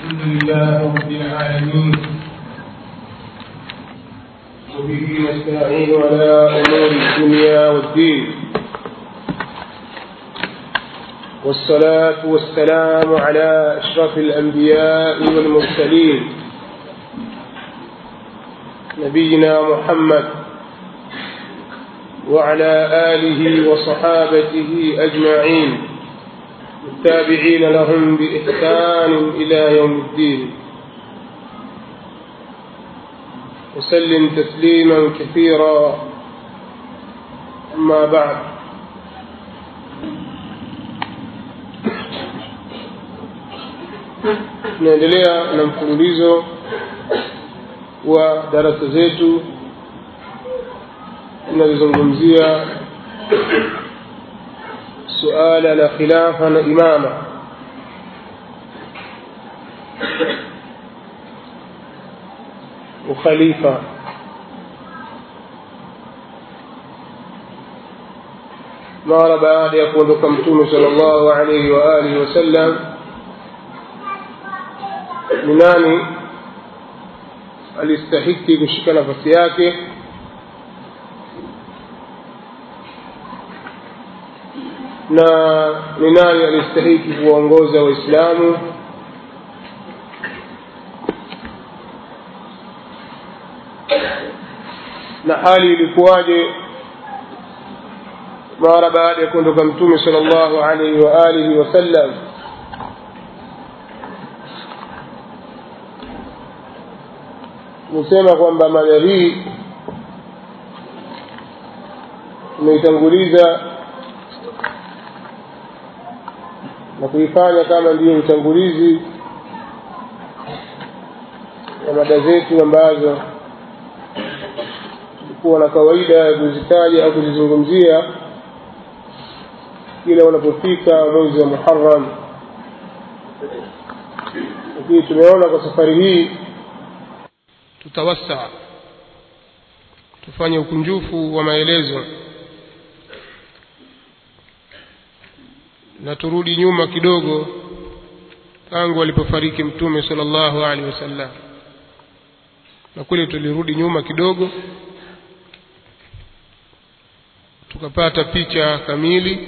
الحمد لله رب العالمين وبه نستعين على أمور الدنيا والدين والصلاة والسلام على أشرف الأنبياء والمرسلين نبينا محمد وعلى آله وصحابته أجمعين التابعين لهم بإحسان إلى يوم الدين وسلم تسليما كثيرا. أما بعد، tunaendelea na mfululizo wa darasa zetu tunazungumzia suala la khilafa na imama. Ukhalifa mara baada ya kuondoka Mtume sallallahu alayhi wa alihi wasallam, ni nani alistahiki kushika nafasi yake na ni nani alistahiki kuongoza Waislamu, na hali ilikuwaje mara baada ya kuondoka Mtume sallallahu alayhi wa alihi wasallam. Nisema kwamba mada hii tumeitanguliza na kuifanya kama ndiyo utangulizi wa mada zetu ambazo tulikuwa na kawaida ya kuzitaja au kuzizungumzia kila unapofika mwezi wa Muharram. Lakini tumeona kwa safari hii tutawassa, tufanye ukunjufu wa maelezo na turudi nyuma kidogo tangu alipofariki Mtume sallallahu alaihi wasallam. Na kule tulirudi nyuma kidogo tukapata picha kamili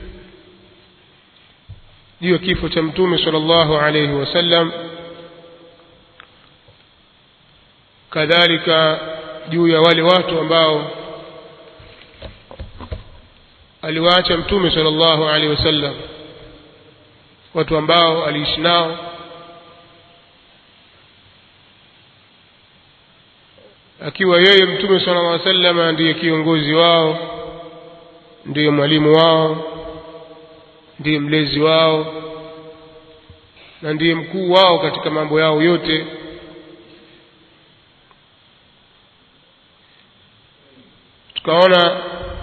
juu ya kifo cha Mtume sallallahu alaihi wasallam, kadhalika juu ya wale watu ambao aliwaacha Mtume sallallahu alaihi wasallam, watu ambao aliishi nao akiwa yeye Mtume sallallahu alaihi wasallam ndiye kiongozi wao, ndiye mwalimu wao, ndiye mlezi wao na ndiye mkuu wao katika mambo yao yote. Tukaona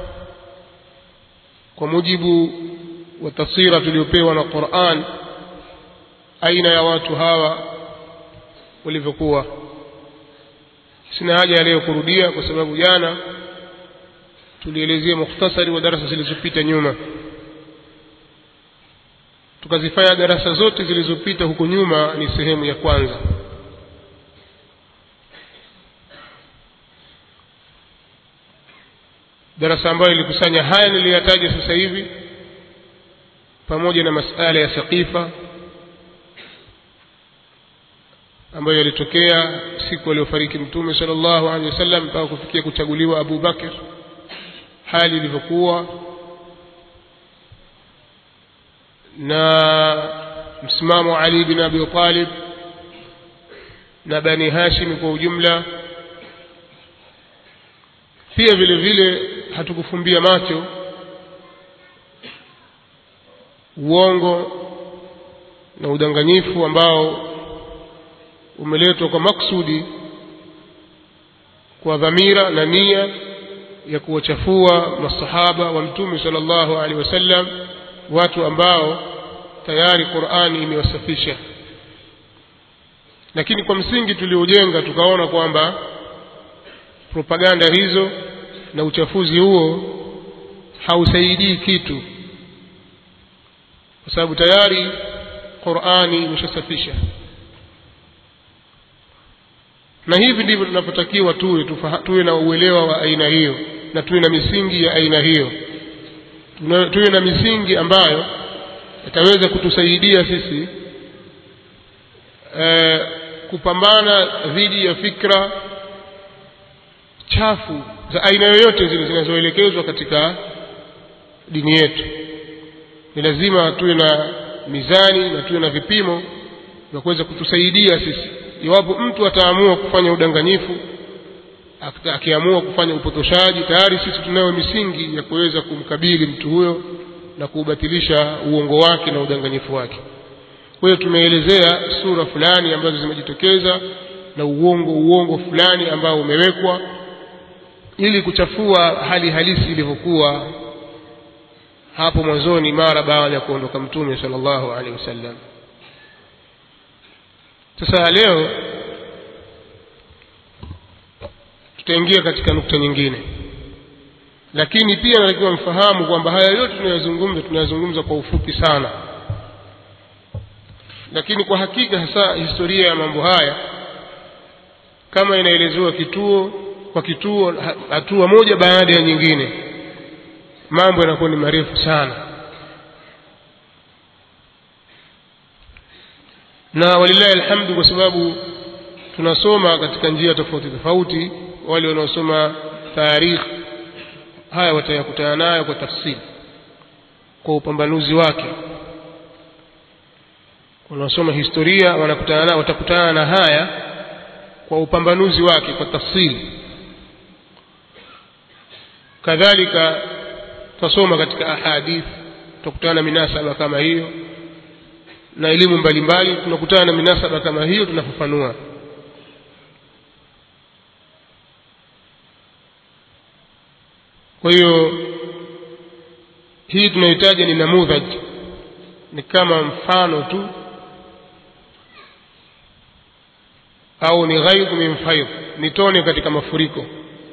kwa mujibu wa tafsira tuliopewa na Qur'an aina ya watu hawa walivyokuwa. Sina haja leo kurudia kwa sababu jana tulielezea mukhtasari wa darasa zilizopita nyuma. Tukazifanya darasa zote zilizopita huko nyuma ni sehemu ya kwanza. Darasa ambayo ilikusanya haya niliyataja sasa hivi pamoja na masuala ya Saqifa ambayo yalitokea siku aliyofariki Mtume sallallahu alaihi wasallam mpaka kufikia kuchaguliwa Abu Bakr, hali ilivyokuwa na msimamo Ali bin Abi Talib na Bani Hashim kwa ujumla. Pia vile vile hatukufumbia macho uongo na udanganyifu ambao umeletwa kwa maksudi, kwa dhamira na nia ya kuwachafua masahaba wa Mtume sallallahu alaihi wasallam, watu ambao tayari Qur'ani imewasafisha. Lakini kwa msingi tuliojenga tukaona kwamba propaganda hizo na uchafuzi huo hausaidii kitu, kwa sababu tayari Qur'ani imeshasafisha. Na hivi ndivyo tunapotakiwa tuwe na uelewa wa aina hiyo, na tuwe na misingi ya aina hiyo, tuwe na misingi ambayo itaweza kutusaidia sisi kupambana dhidi ya fikra chafu za aina yoyote zile zinazoelekezwa katika dini yetu. Ni lazima tuwe na mizani na tuwe na vipimo vya kuweza kutusaidia sisi. Iwapo mtu ataamua kufanya udanganyifu, akiamua kufanya upotoshaji, tayari sisi tunayo misingi ya kuweza kumkabili mtu huyo na kubatilisha uongo wake na udanganyifu wake. Kwa hiyo tumeelezea sura fulani ambazo zimejitokeza na uongo fulani ambao umewekwa ili kuchafua hali halisi ilivyokuwa hapo mwanzoni mara baada ya kuondoka Mtume sallallahu alaihi wasallam. Sasa leo tutaingia katika nukta nyingine, lakini pia natakiwa mfahamu kwamba haya yote tunayazungumza kwa ufupi sana, lakini kwa hakika hasa historia ya mambo haya kama inaelezewa kituo kwa kituo, hatua moja baada ya nyingine, mambo yanakuwa ni marefu sana. Na walillahi alhamdu, kwa sababu tunasoma katika njia tofauti tofauti. Wale wanaosoma tarikh haya watayakutana nayo kwa tafsiri, kwa upambanuzi wake. Wanaosoma historia watakutana na haya kwa upambanuzi wake, kwa tafsiri. Kadhalika tusoma katika ahadith, tutakutana na minasaba kama hiyo, na elimu mbalimbali tunakutana na minasaba kama hiyo, tunafafanua. Kwa hiyo hii tunahitaji ni namudhaj, ni kama mfano tu, au ni ghaidh min faidh, ni tone katika mafuriko.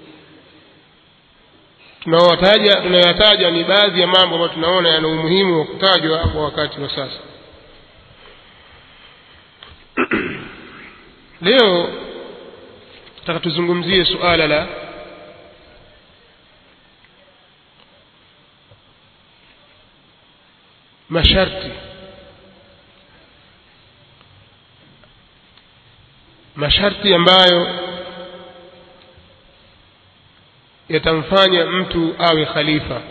Tunayataja ni baadhi ya mambo ambayo tunaona yana umuhimu wa kutajwa kwa wakati wa sasa. Leo nataka tuzungumzie suala la masharti ambayo yatamfanya mtu awe khalifa.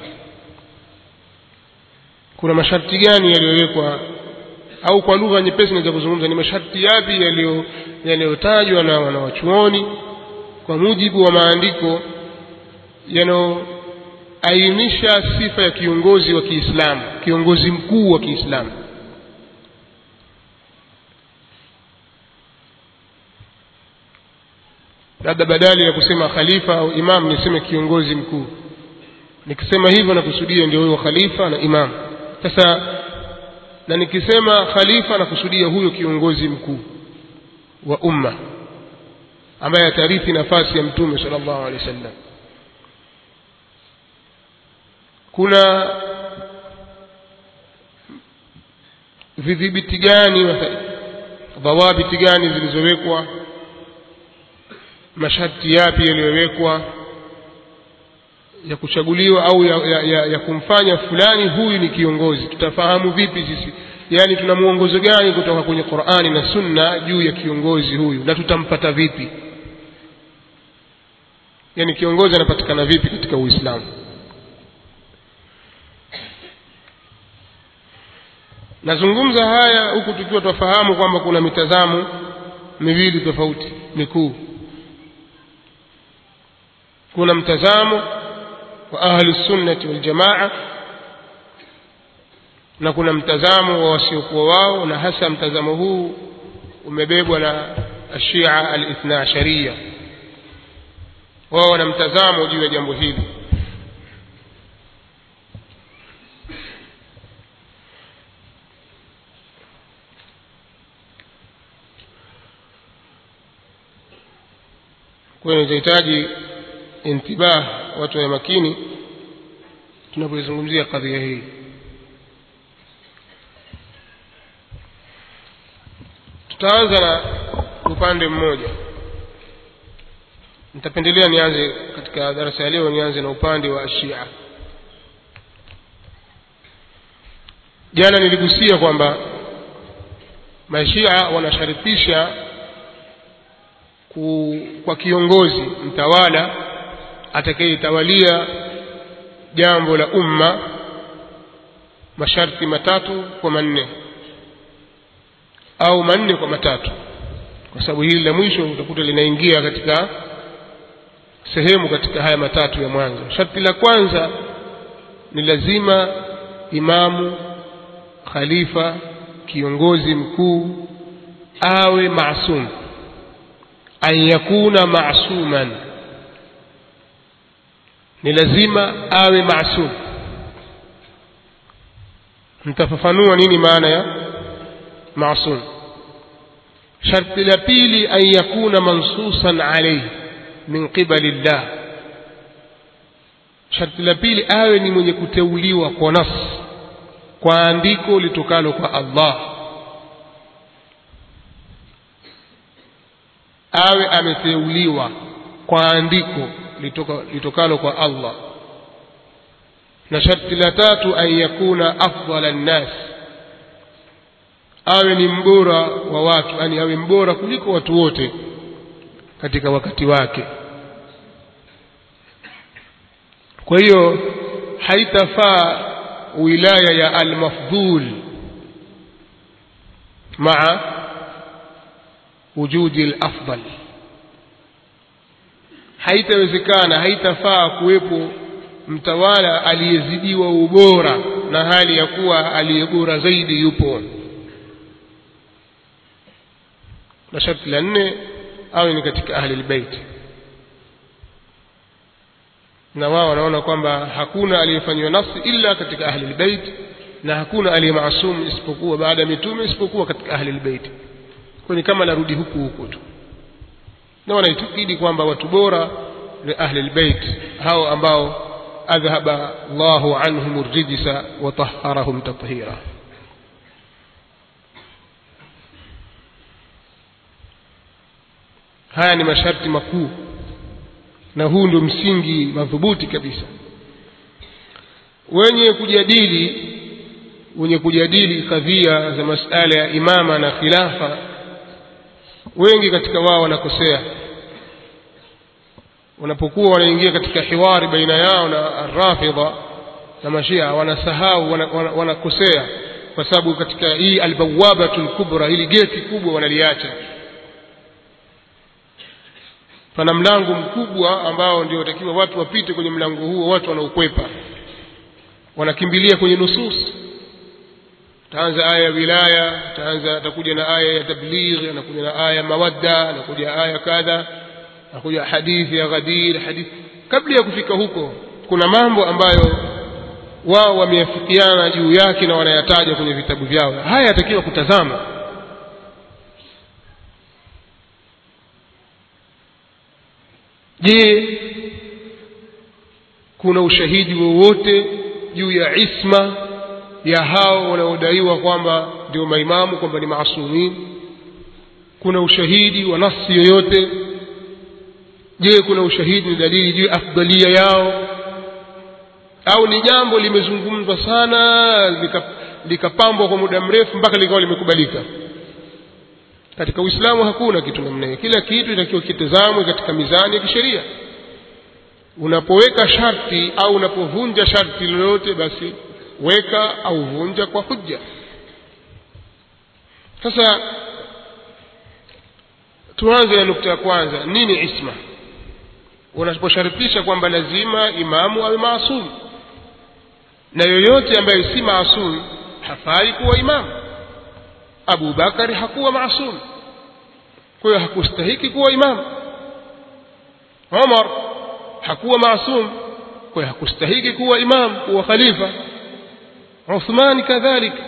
Kuna masharti gani yaliyowekwa, au kwa lugha nyepesi naweza kuzungumza ni masharti yapi yaliyotajwa na wanawachuoni kwa mujibu wa maandiko yanayoainisha sifa ya kiongozi wa Kiislamu, kiongozi mkuu wa Kiislamu. Labda badala ya kusema khalifa au imam niseme kiongozi mkuu. Nikisema hivyo nakusudia ndio huyo khalifa na imam. Sasa na nikisema khalifa nakusudia huyo kiongozi mkuu wa umma ambaye atarithi nafasi ya Mtume sallallahu alaihi wasallam. Kuna vidhibiti gani, dhawabiti gani zilizowekwa, masharti yapi yaliyowekwa ya kuchaguliwa au ya kumfanya fulani huyu ni kiongozi? Tutafahamu vipi sisi, yani tuna muongozo gani kutoka kwenye Qur'ani na Sunna juu ya kiongozi huyu, na tutampata vipi? Yani kiongozi anapatikana vipi katika Uislamu? Nazungumza haya huku tukiwa tufahamu kwamba kuna mitazamo miwili tofauti mikuu. Kuna mtazamo wa ahli sunnati wal jamaa na kuna mtazamo wa wasiokuwa wao, na hasa mtazamo huu umebebwa na Ashia al-Ithna Ashariya. Wao wana mtazamo juu ya jambo hili. Kwa hiyo tunahitaji intibah, watu wa makini tunapozungumzia kadhia hii. Tutaanza na upande mmoja nitapendelea nianze katika darasa ya leo, nianze na upande wa Shia. Jana niligusia kwamba Mashia wanasharifisha kwa kiongozi mtawala atakayetawalia jambo la umma masharti 3 kwa 4 au 4 kwa 3, kwa sababu hili la mwisho utakuta linaingia katika sehemu katika haya 3 ya mwanzo. Sharti la kwanza ni lazima imamu, khalifa, kiongozi mkuu awe maasum, an yakuna maasuman, ni lazima awe maasum. nitafafanua nini maana ya maasum. Sharti la pili, an yakuna mansusan alayhi min qibali Allah, sharti la pili awe ni mwenye kuteuliwa kwa nas, kwa andiko litokalo kwa Allah, awe ameteuliwa kwa andiko litokalo kwa Allah. Na sharti la tatu, an yakuna afdala an-nas, awe ni mbora wa watu, yani awe mbora kuliko watu wote katika wakati wake. Kwa hiyo haitafaa wilaya ya al-mafdhul maa wujudi al-afdal, haitawezekana, haitafaa kuwepo mtawala aliyezidiwa ubora na hali ya kuwa aliyebora zaidi yupo. Na sharti la 4, awe ni katika ahli albayt, na wao wanaona kwamba hakuna aliyefanywa nafsi illa katika ahli albayt, na hakuna aliyemaasum isipokuwa baada ya mitume isipokuwa katika ahli albayt. Kwa ni kama narudi huku tu, na wanaitakidi kwamba watu bora ni ahli albayt, hao ambao adhhaba Allahu anhum ar-rijsa wa tahharahum tathira. Haya ni masharti makuu, na huu ndio msingi madhubuti kabisa. Wenye kujadili kadhia za masala ya imama na khilafa, wengi katika wao wanakosea. Wanapokuwa wanaingia katika hiwari baina yao na ar-Rafidha na Mashia, wanasahau, wanakosea, kwa sababu katika hii al-bawabatul kubra, hili geti kubwa wanaliacha. Pana mlango mkubwa ambao ndio watakiwa watu wapite kwenye mlango huo, watu wanaukwepa, wanakimbilia kwenye nusus. Taanza aya ya wilaya, atakuja na aya ya tabligh, anakuja na aya mawadda, anakuja aya kadha, anakuja hadithi ya Ghadir, hadithi. Kabla ya kufika huko, kuna mambo ambayo wao wameafikiana juu yake na wanayataja kwenye vitabu vyao. Haya yatakiwa kutazama. Je, kuna ushahidi wowote juu ya isma ya hao wanaodaiwa kwamba ndio maimamu, kwamba ni maasumin? Kuna ushahidi wa nasi yoyote? Je, kuna ushahidi, dalili juu afdalia yao? Au ni jambo limezungumzwa sana likapambwa kwa muda mrefu mpaka likawa limekubalika? Katika Uislamu hakuna kitu namna hiyo. Kila kitu inatakiwa kitazamwe katika mizani ya kisheria. Unapoweka sharti au unapovunja sharti lolote, basi weka au vunja kwa hujja. Sasa tuanze na nukta ya kwanza, nini isma? Unaposharifisha kwamba lazima imamu awe maasum, na yoyote ambaye si maasum hafai kuwa imamu. Abu Bakari hakuwa maasum, kwa hiyo hakustahiki kuwa imamu. Umar hakuwa maasum, kwa hiyo hakustahiki kuwa imamu, kuwa khalifa. Uthman kadhalika.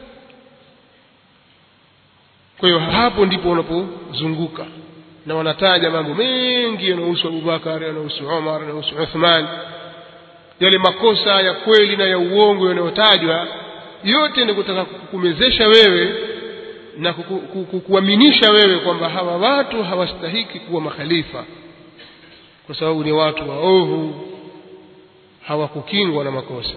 Kwa hiyo hapo ndipo unapozunguka, na wanataja mambo mengi yanayohusu Abu Bakari, yanayohusu Umar, yanayohusu Uthman. Yale makosa ya kweli na ya uongo yanayotajwa yote ni kutaka kukumezesha wewe na kukuaminisha wewe kwamba hawa watu hawastahiki kuwa makhalifa. kwa sababu ni watu waovu, hawakukingwa na makosa.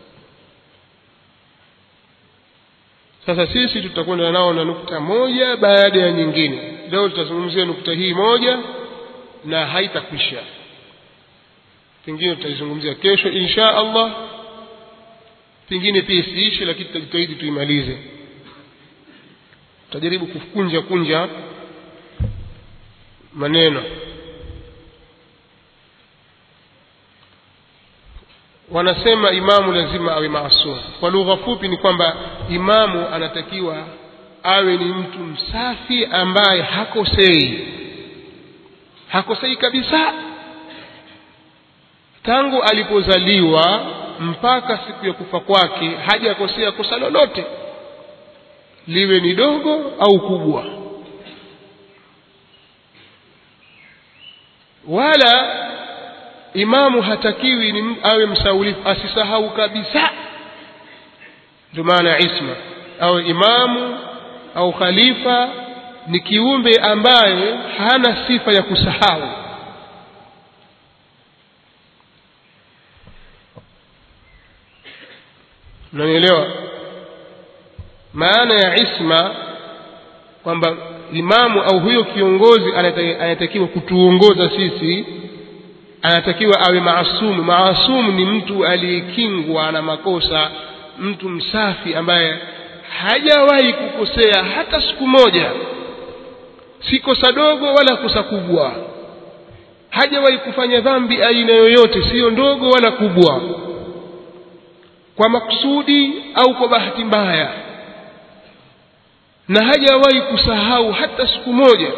Sasa sisi tutakwenda nao na nukta moja baada ya nyingine. Leo tutazungumzia nukta hii moja na haitakwisha, pengine tutaizungumzia kesho insha Allah, pengine pia isiishe, lakini tutajitahidi tuimalize. Tutajaribu kunja maneno. Wanasema imamu lazima awe maasum. Kwa lugha fupi ni kwamba imamu anatakiwa awe ni mtu msafi ambaye hakosei kabisa, tangu alipozaliwa mpaka siku ya kufa kwake hajakosea kosa lolote, liwe ni dogo au kubwa. Wala imamu hatakiwi ni awe msaulifu, asisahau kabisa. Ndio maana isma au imamu au khalifa ni kiumbe ambaye hana sifa ya kusahau. Unanielewa maana ya isma? Kwamba imamu au huyo kiongozi anatakiwa kutuongoza sisi, anatakiwa awe maasumu. Maasumu ni mtu aliyekingwa na makosa, mtu msafi ambaye hajawahi kukosea hata siku moja, si kosa dogo wala kosa kubwa. Hajawahi kufanya dhambi aina yoyote, sio ndogo wala kubwa, kwa makusudi au kwa bahati mbaya, na hajawahi kusahau hata siku moja.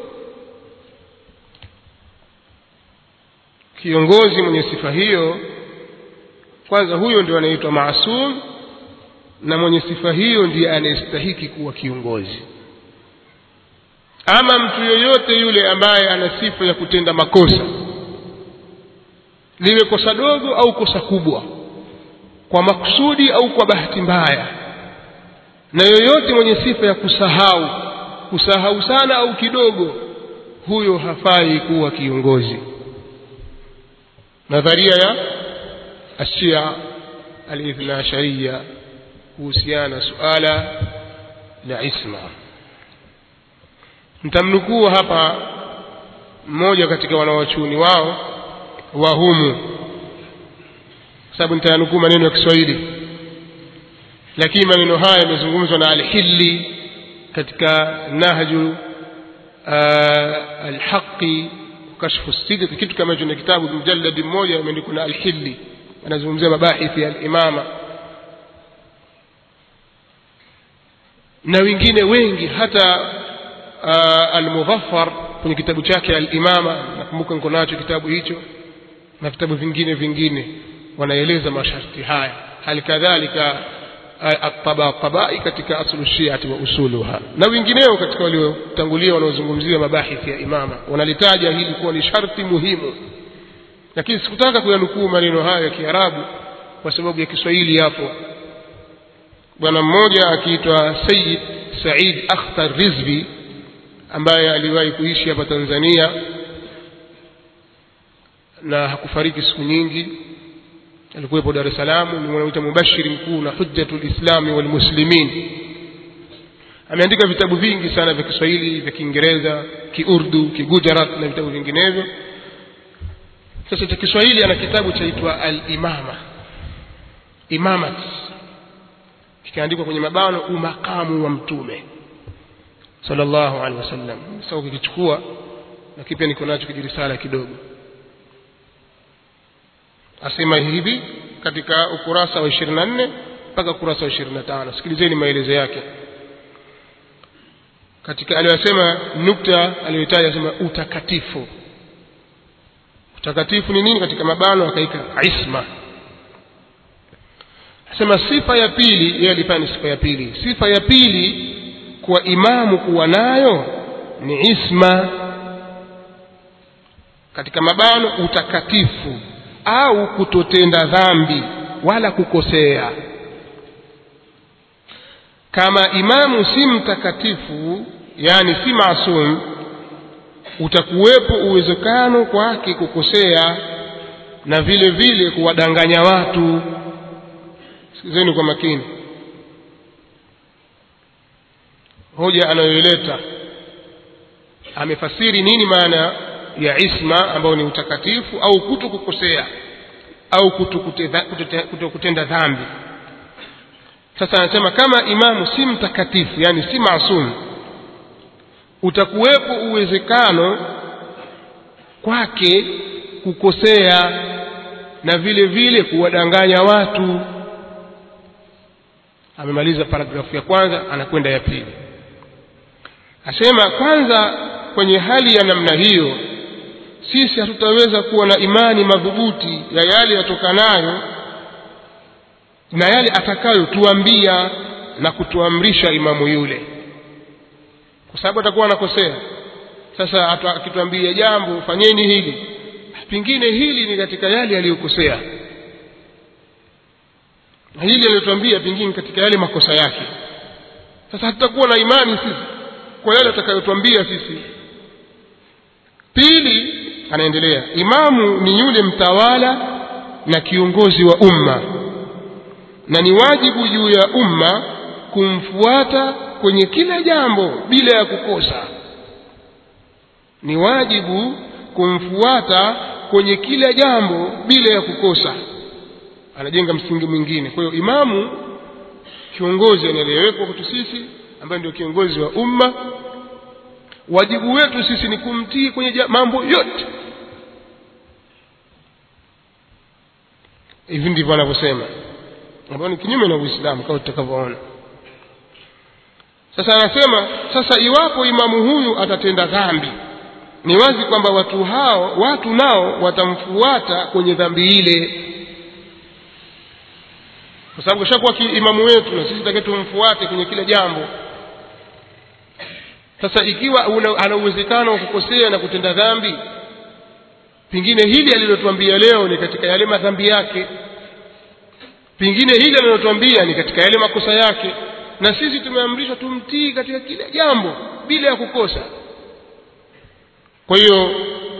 Kiongozi mwenye sifa hiyo, kwanza huyo ndio anaitwa maasum, na mwenye sifa hiyo ndiye anayestahili kuwa kiongozi. Ama mtu yoyote yule ambaye ana sifa ya kutenda makosa, liwe kosa dogo au kosa kubwa, kwa makusudi au kwa bahati mbaya, na yoyote mwenye sifa ya kusahau sana au kidogo, huyo hafai kuwa kiongozi. Nadharia ya Ashia al-Ithna Ashariya kuhusiana suala la isma. Nitamnukuu hapa mmoja katika wanawachuoni wao wa humu, sababu nitanukuu maneno ya Kiswahili, lakini maneno haya yamezungumzwa na al-Hilli katika Nahju al-Haqqi Kashfu as-Sidq, kitu kama hicho, na kitabu mjallad mmoja imeandikwa na al-Hilli, anazungumzia mabahithi ya al-imama, na wengine wengi, hata al-Mudhaffar kwenye kitabu chake al-Imama, nakumbuka niko nacho kitabu hicho, na vitabu vingine wanaeleza masharti haya. Hali kadhalika at-Tabaqabai katika aslu shi'ati wa usuluha, na wengineo katika waliotangulia wanaozungumzia mabahithi ya imama wanalitaja hili kuwa ni sharti muhimu. Lakini sikutaka kuyanukuu maneno haya ya Kiarabu kwa sababu ya Kiswahili. Hapo bwana mmoja akiitwa Sayyid Said Akhtar Rizvi, ambaye aliwahi kuishi hapa Tanzania na hakufariki siku nyingi, alikuwepo Dar es Salaam, ni mwanaita mubashiri mkuu na hujjatul Islam wal Muslimin. Ameandika vitabu vingi sana vya Kiswahili, vya Kiingereza, Kiurdu, Kigujarat na vitabu vinginevyo. Sasa cha Kiswahili ana kitabu chaitwa al-Imama, Imamat, kikaandikwa kwenye mabano umakamu wa Mtume sallallahu alaihi wasallam. Sasa ukichukua, na kipya niko nacho kijirisala kidogo, asema hivi katika ukurasa wa 24 mpaka ukurasa wa 25. Sikilizeni maelezo yake katika aliyosema. Nukta aliyotaja asema utakatifu. Utakatifu ni nini? Katika mabano akaika isma. Asema sifa ya pili, yeye alipani sifa ya pili. Sifa ya pili kwa imamu kuwa nayo ni isma, katika mabano utakatifu, au kutotenda dhambi wala kukosea. Kama imamu si mtakatifu, yani si maasum, utakuwepo uwezekano kwake kukosea na vile vile kuwadanganya watu. Sikizeni kwa makini hoja anayoileta. Amefasiri nini maana ya isma, ambao ni utakatifu au kutokukosea au kutokutenda dhambi. Sasa anasema kama imamu si mtakatifu, yani si maasum, utakuwepo uwezekano kwake kukosea na vile vile kuwadanganya watu. Amemaliza paragrafu ya kwanza, anakwenda ya pili. Asema kwanza, kwenye hali ya namna hiyo sisi hatutaweza kuwa na imani madhubuti ya yale yatokanayo na yale atakayotuambia na kutuamrisha imamu yule, kwa sababu atakuwa anakosea. Sasa akituambia jambo, fanyeni hili, pengine hili ni katika yale aliyokosea, na hili aliyotuambia pengine katika yale makosa yake. Sasa hatutakuwa na imani sisi kwa yale atakayotuambia sisi. Pili, anaendelea, imamu ni yule mtawala na kiongozi wa umma, na ni wajibu juu ya umma kumfuata kwenye kila jambo bila ya kukosa. Ni wajibu kumfuata kwenye kila jambo bila ya kukosa. Anajenga msingi mwingine. Kwa hiyo imamu, kiongozi anaelewekwa kwetu sisi, ambaye ndio kiongozi wa umma, wajibu wetu sisi ni kumtii kwenye mambo yote. Hivi ndivyo anavyosema, ambao ni kinyume na Uislamu kama tutakavyoona. Sasa anasema, sasa iwapo imamu huyu atatenda dhambi, ni wazi kwamba watu nao watamfuata kwenye dhambi ile, kwa sababu shakuwa imamu wetu na sisi tutakaye tumfuate kwenye kila jambo. Sasa ikiwa ana uwezekano wa kukosea na kutenda dhambi, pengine hili alilotuambia leo ni katika yale madhambi yake, pengine hili alilotuambia ni katika yale makosa yake, na sisi tumeamrishwa tumtii katika kila jambo bila ya kukosa. Kwa hiyo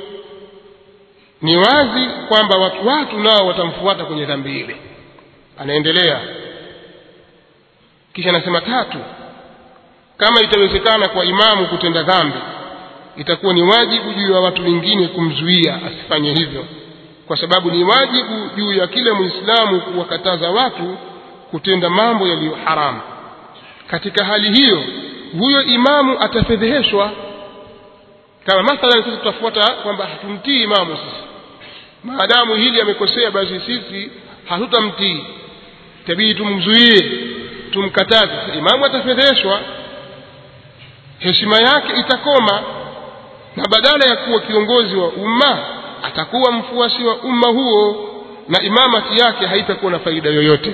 ni wazi kwamba watu nao watamfuata kwenye dhambi ile. Anaendelea kisha anasema, tatu, kama itawezekana kwa imamu kutenda dhambi, itakuwa ni wajibu juu ya watu wengine kumzuia asifanye hivyo, kwa sababu ni wajibu juu ya kila Muislamu kuwakataza watu kutenda mambo yaliyo haramu. Katika hali hiyo, huyo imamu atafedheheshwa. Kama mathalan sisi tutafuata kwamba hatumtii imamu sisi, maadamu hili amekosea, basi sisi hatutamtii, tabii tumzuie, tumkataze. Imamu atafedheheshwa, heshima yake itakoma, na badala ya kuwa kiongozi wa umma atakuwa mfuasi wa umma huo, na imamati yake haitakuwa na faida yoyote.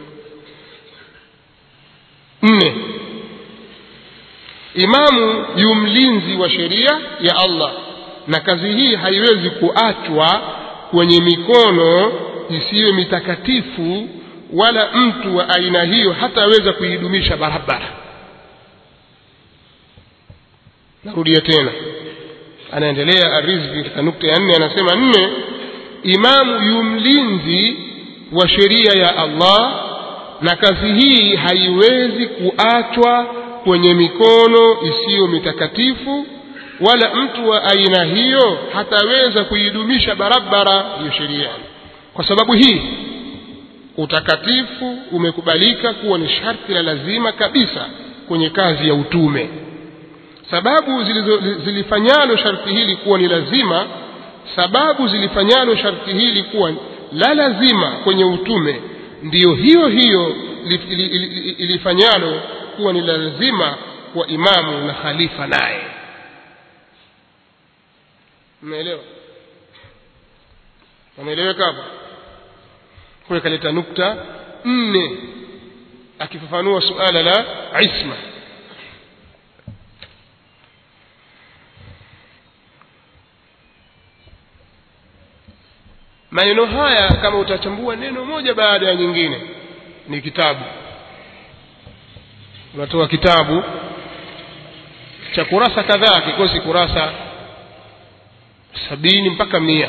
4, imamu yu mlinzi wa sheria ya Allah, na kazi hii haiwezi kuachwa kwenye mikono isiyo mitakatifu, wala mtu wa aina hiyo hataweza kuidumisha barabara. Narudia tena, anaendelea Ar-Rizvi katika nukta ya 4, anasema 4, imamu yu mlinzi wa sheria ya Allah, na kazi hii haiwezi kuachwa kwenye mikono isiyo mitakatifu, wala mtu wa aina hiyo hataweza kuidumisha barabara hiyo sheria. Kwa sababu hii utakatifu umekubalika kuwa ni sharti la lazima kabisa kwenye kazi ya utume. Sababu zilifanyalo sharti hili kuwa ni lazima, sababu zilifanyalo sharti hili kuwa la lazima kwenye utume, ndiyo hiyo ilifanyalo kuwa ni lazima kwa imamu na khalifa naye. Umeelewa? Umeeleweka hapo? Kwa kaleta nukta 4 akifafanua suala la isma. Maneno haya kama utachambua neno moja baada ya nyingine ni kitabu. Unatoa kitabu cha kurasa kadhaa, kikosi kurasa 70 mpaka 100.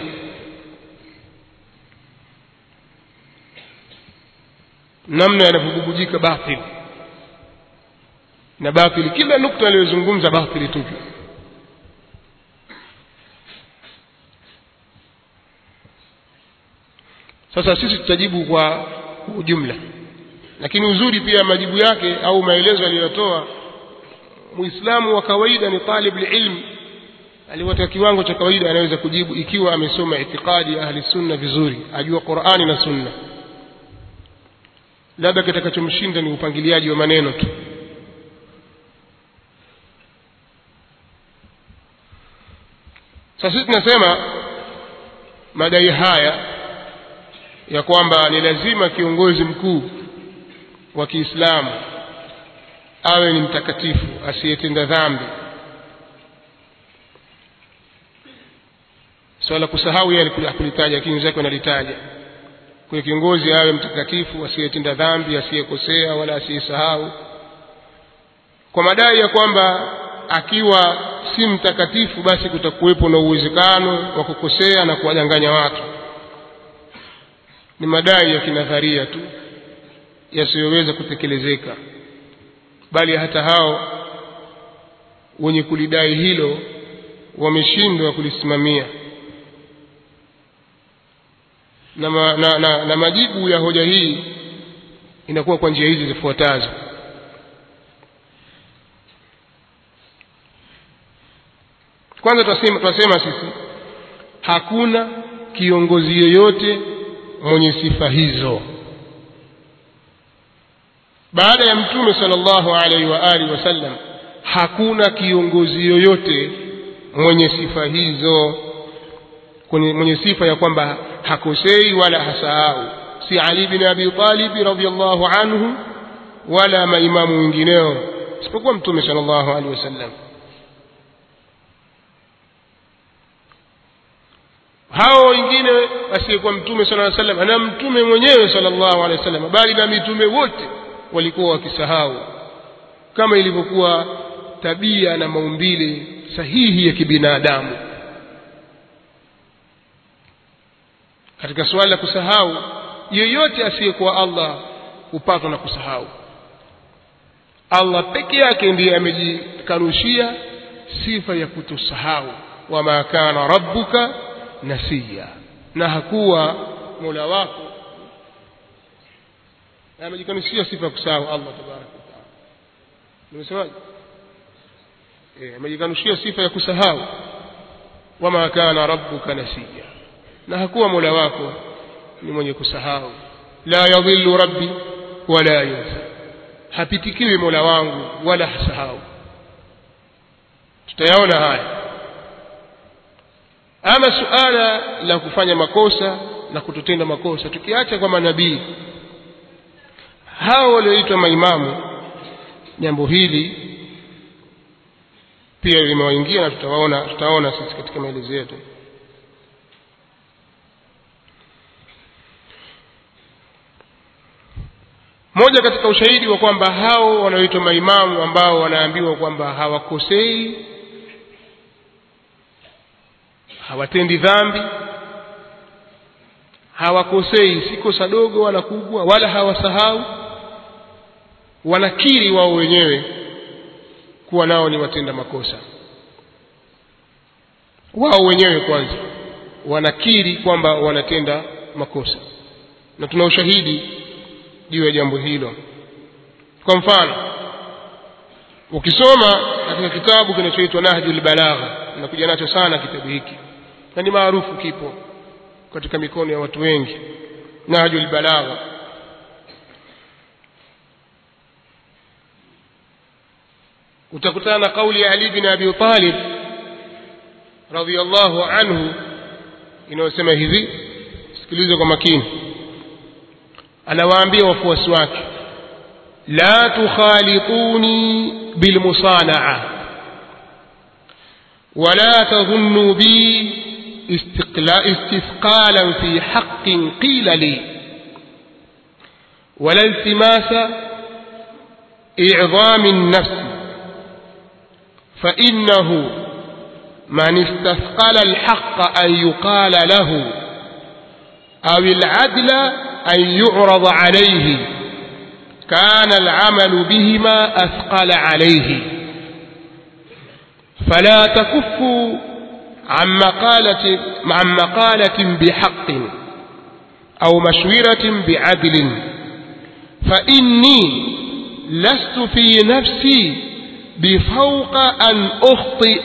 Namna yanavubujika batil na batil, kila nukta aliyozungumza batil tu. Sasa sisi tutajibu kwa ujumla, lakini uzuri pia majibu yake au maelezo aliyotoa muislamu wa kawaida, ni talib ilm aliyotoka kiwango cha kawaida, anaweza kujibu ikiwa amesoma itikadi ahli sunna vizuri, ajua Qur'ani na sunna. Labda kitakachomshinda ni upangiliaji wa maneno tu. Sasa tunasema madai haya ya kwamba ni lazima kiongozi mkuu wa Kiislamu awe ni mtakatifu, asiyetenda dhambi. Swala kusahau yeye kulitaja, lakini zake analitaja. Kwa kiongozi awe mtakatifu, asiyetenda dhambi, asiyekosea wala asiyesahau, kwa madai ya kwamba akiwa si mtakatifu basi kutakuwepo na uwezekano wa kukosea na kuwadanganya watu. Ni madai ya kinadharia tu yasiyoweza kutekelezeka, bali hata hao wenye kulidai hilo wameshindwa kulisimamia. Na majibu ya hoja hii inakuwa kwa njia hizi zifuatazo. Kwanza tunasema sisi hakuna kiongozi yoyote mwenye sifa hizo baada ya Mtume sallallahu alaihi wa alihi wasallam. Hakuna kiongozi yoyote mwenye sifa hizo, mwenye sifa ya kwamba hakosei wala hasahau. Si Ali bin Abi Talib radhiyallahu anhu wala maimamu wengineo, isipokuwa Mtume sallallahu alaihi wasallam. Hao wengine asiyekuwa Mtume sallallahu alaihi wasallam na Mtume mwenyewe sallallahu alaihi wasallam, bali na mitume wote walikuwa wakisahau, kama ilivyokuwa tabia na maumbile sahihi ya kibinadamu. Katika swala la kusahau, yeyote asiyekuwa Allah hupatwa na kusahau. Allah peke yake ndiye amejikanushia sifa ya kutosahau, wama kana rabbuka nasiya, na hakuwa Mola wako. Amejikanushia sifa ya kusahau Allah tabaraka wa taala. Nimesemaje? Amejikanushia sifa ya kusahau, wama kana rabbuka nasiya, na hakuwa Mola wako ni mwenye kusahau. La yadhillu rabbi wala yansa, hapitikiwi Mola wangu wala hasahau. Tutayaona haya. Ama suala la kufanya makosa na kutotenda makosa, tukiacha kwa manabii hao walioitwa maimamu, jambo hili pia limewaingia na tutaona sisi katika maelezo yetu. Moja katika ushahidi wa kwamba hao wanaoitwa maimamu ambao wanaambiwa kwamba hawakosei, hawatendi dhambi, hawakosei si kosa dogo wala kubwa, wala hawasahau, wanakiri wao wenyewe kuwa nao ni watenda makosa. Wao wenyewe kwanza wanakiri kwamba wanatenda makosa, na tuna ushahidi juu ya jambo hilo. Kwa mfano, ukisoma katika kitabu kinachoitwa Nahjul Balagha, nakuja nacho sana kitabu hiki na ni maarufu, kipo katika mikono ya watu wengi. Nahjul Balagha utakutana na kauli ya Ali bin Abi Talib radhiyallahu anhu inayosema hivi, sikiliza kwa makini. Anawaambia wafuasi wake, la tukhalituni bilmusana'a wala tadhunnu bi istithqalan fi haqqin qila li wala iltimasa i'dham an-nafs fa innahu من استثقل الحق أن يقال له أو العدل أن يعرض عليه كان العمل بهما أثقل عليه فلا تكفوا عن مقالة بحق أو مشورة بعدل فإني لست في نفسي بفوق أن أخطئ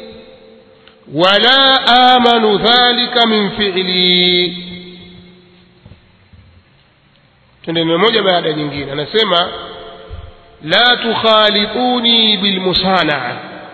ولا آمن ذلك من فعلي. تندeni moja baada ya nyingine anasema la tukhalifuni bilmusanaa,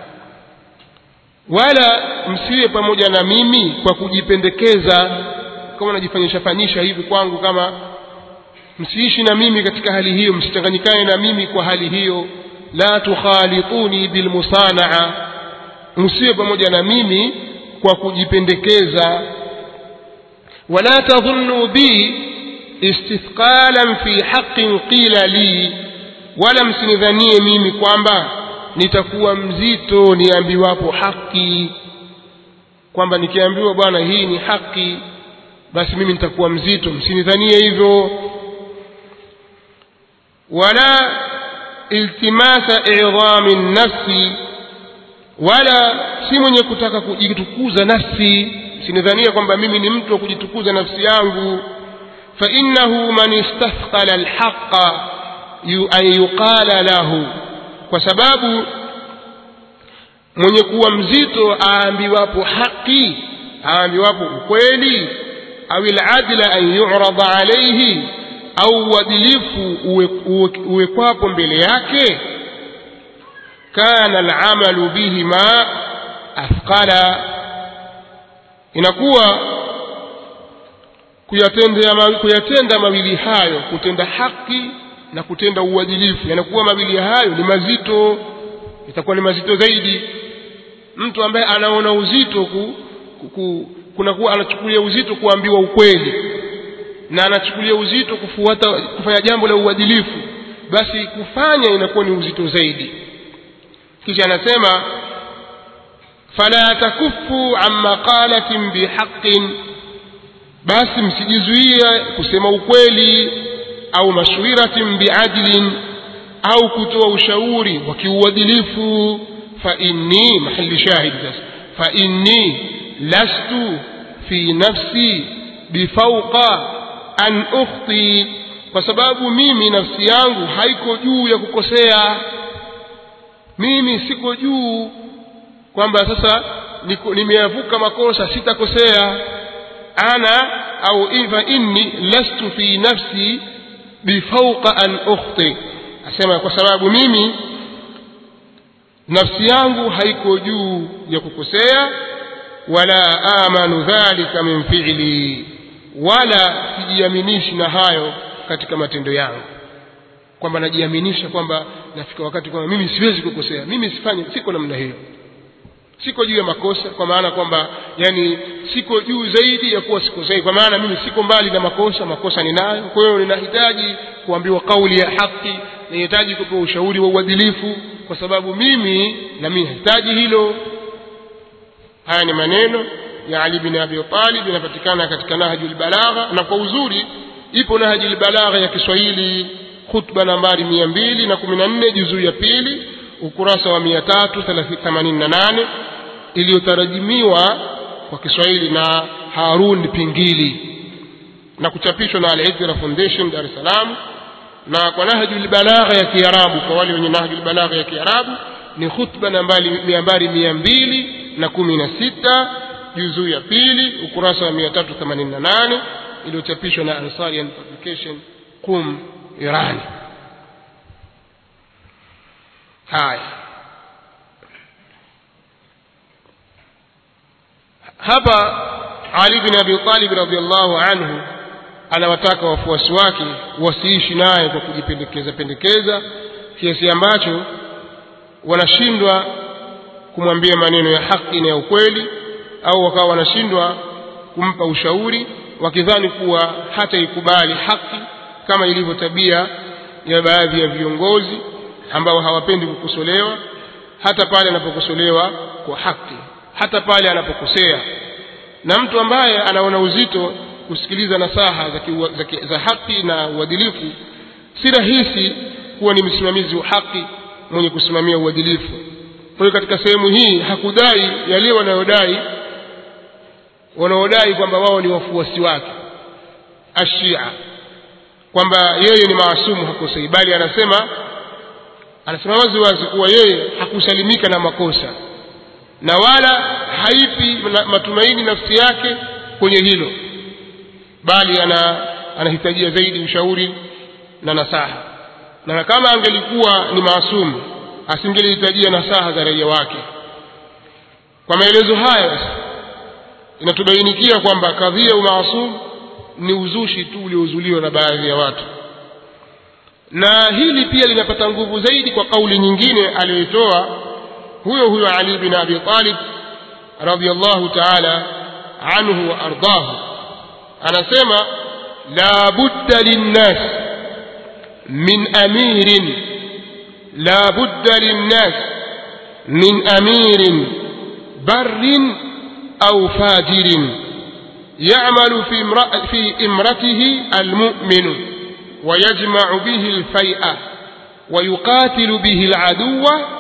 wala msiwe pamoja na mimi kwa kujipendekeza, kama najifanyisha hivi kwangu, kama msiishi na mimi katika hali hiyo, msichanganyikane na mimi kwa hali hiyo. La tukhalifuni bilmusanaa, msiwe pamoja na mimi kwa kujipendekeza. Wala tadhunnu bi istithqalan fi haqqin qila li, wala msinidhanie mimi kwamba nitakuwa mzito niambiwapo haki, kwamba nikiambiwa bwana hii ni haki basi mimi nitakuwa mzito, msinidhanie hivyo. Wala iltimasa i'dhami nafsi, wala si mwenye kutaka kujitukuza nafsi, msinidhanie kwamba mimi ni mtu wa kujitukuza nafsi yangu. fa innahu man istathqala alhaqqa an yuqala lahu, kwa sababu mwenye kuwa mzito aambiwapo haki, aambiwapo ukweli, au al-adla an yu'rada alayhi, au uadilifu uwekwapo mbele yake, kana al-amalu bihima athqala, inakuwa kuyatenda mawili hayo, kutenda haki na kutenda uadilifu, yanakuwa mawili hayo ni mazito, itakuwa ni mazito zaidi. Mtu ambaye anaona uzito kunakuwa anachukulia uzito kuambiwa ukweli, na anachukulia uzito kufanya jambo la uadilifu, basi kufanya inakuwa ni uzito zaidi. Kisha anasema fala takuffu an maqalatin bihaqqin, basi msijizuia kusema ukweli, au mashwiratin biadlin, au kutoa ushauri wa kiuadilifu. fa inni mahali shahid sasa, fa inni lastu fi nafsi bifawqa an ukhti, kwa sababu mimi nafsi yangu haiko juu ya kukosea. Mimi siko juu kwamba sasa nimeyavuka makosa sitakosea. ana au fa inni lastu fi nafsi bifawqa an ukhti, asema kwa sababu mimi nafsi yangu haiko juu ya kukosea. wala amanu dhalika min fi'li, wala sijiaminishi na hayo katika matendo yangu, kwamba najiaminisha kwamba nafika wakati kwamba mimi siwezi kukosea, mimi sifanye, siko namna hiyo, siko juu ya makosa, kwa maana kwamba yani siko juu zaidi ya kuwa sikosei, kwa maana mimi siko mbali na makosa ninayo. Kwa hiyo ninahitaji kuambiwa kauli ya haki, ninahitaji kupewa ushauri wa uadilifu, kwa sababu mimi nahitaji hilo. Haya ni maneno ya Ali bin Abi Talib, yanapatikana katika Nahjul Balagha, na kwa uzuri ipo Nahjul Balagha ya Kiswahili, khutba nambari 214 juzuu ya pili, ukurasa wa 388, iliyotarajimiwa kwa Kiswahili na Harun Pingili na kuchapishwa na Al-Idra Foundation Dar es Salaam. Na kwa Nahjul Balagha ya Kiarabu, kwa wale wenye Nahjul Balagha ya Kiarabu, ni khutba nambari 216 juzuu ya pili, ukurasa wa 388, iliyochapishwa na Ansarian Publication, Qum, Iran. Haya, hapa Ali bin Abi Talib radhiyallahu anhu anawataka wafuasi wake wasiishi naye kwa kujipendekeza kiasi ambacho wanashindwa kumwambia maneno ya haki na ya ukweli, au wakawa wanashindwa kumpa ushauri wakidhani kuwa hata ikubali haki, kama ilivyo tabia ya baadhi ya viongozi ambao hawapendi kukosolewa hata pale anapokosolewa kwa haki. hata pale anapokosea. Na mtu ambaye anaona uzito kusikiliza nasaha za haki na uadilifu, si rahisi kuwa ni msimamizi wa haki mwenye kusimamia uadilifu. Kwa hiyo katika sehemu hii hakudai yale wanaodai kwamba wao ni wafuasi wake Ashia, kwamba yeye ni maasumu hakosei, bali anasema wazi wazi kuwa yeye hakusalimika na makosa na wala haipi matumaini nafsi yake kwenye hilo, bali anahitajia zaidi ushauri na nasaha. Na kama angelikuwa ni maasumu asingelihitajia nasaha za raia wake. Kwa maelezo haya inatubainikia kwamba kadhia umaasum ni uzushi tu uliozuliwa na baadhi ya watu. Na hili pia linapata nguvu zaidi kwa kauli nyingine aliyoitoa huyo Ali bin Abi Talib radhiyallahu ta'ala anhu wa ardahu. Anasema la budda linnas min amirin, la budda linnas min amirin barrin au fajirin يعمل في امرته المؤمن ويجمع به الفيئة ويقاتل به العدو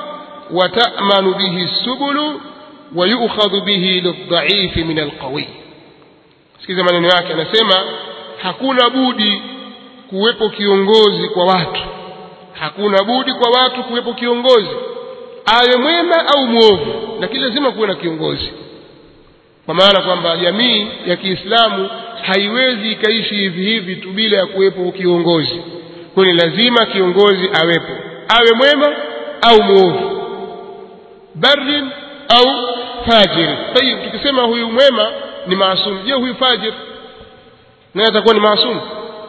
وتأمن به السبل ويؤخذ به للضعيف من القوي. sikiza maneno yake, anasema hakuna budi kuwepo kiongozi kwa watu, hakuna budi kwa watu kuwepo kiongozi, awe mwema au muovu, lakini lazima kuwe na kiongozi. Kwa maana kwamba jamii ya Kiislamu haiwezi ikaishi hivi hivi tu bila ya kuwepo kiongozi. Kwa hiyo lazima kiongozi awepo, awe mwema au muovu, barrin au fajir. Tayeb, tukisema huyu mwema ni maasum, je, huyu fajir naye atakuwa ni maasum?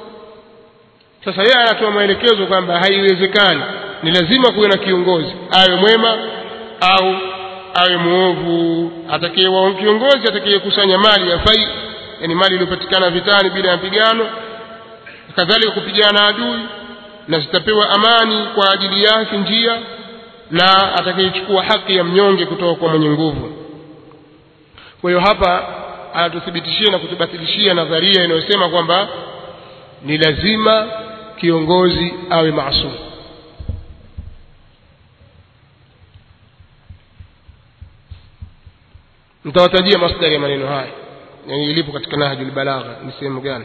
Sasa yeye anatoa maelekezo kwamba haiwezekani, ni lazima kuwe na kiongozi, awe mwema au awe muovu. Atakayewa kiongozi atakayekusanya mali ya fai, yani mali iliyopatikana vitani bila mapigano, kadhalika kupigana adui, na zitapewa amani kwa ajili yake njia, na atakayechukua haki ya mnyonge kutoka kwa mwenye nguvu. Kwa hiyo hapa anatuthibitishia na kutubatilishia nadharia inayosema kwamba ni lazima kiongozi awe maasum. Nitawatajia masdari ya maneno haya, yani ilipo katika Nahjul Balagha ni sehemu gani.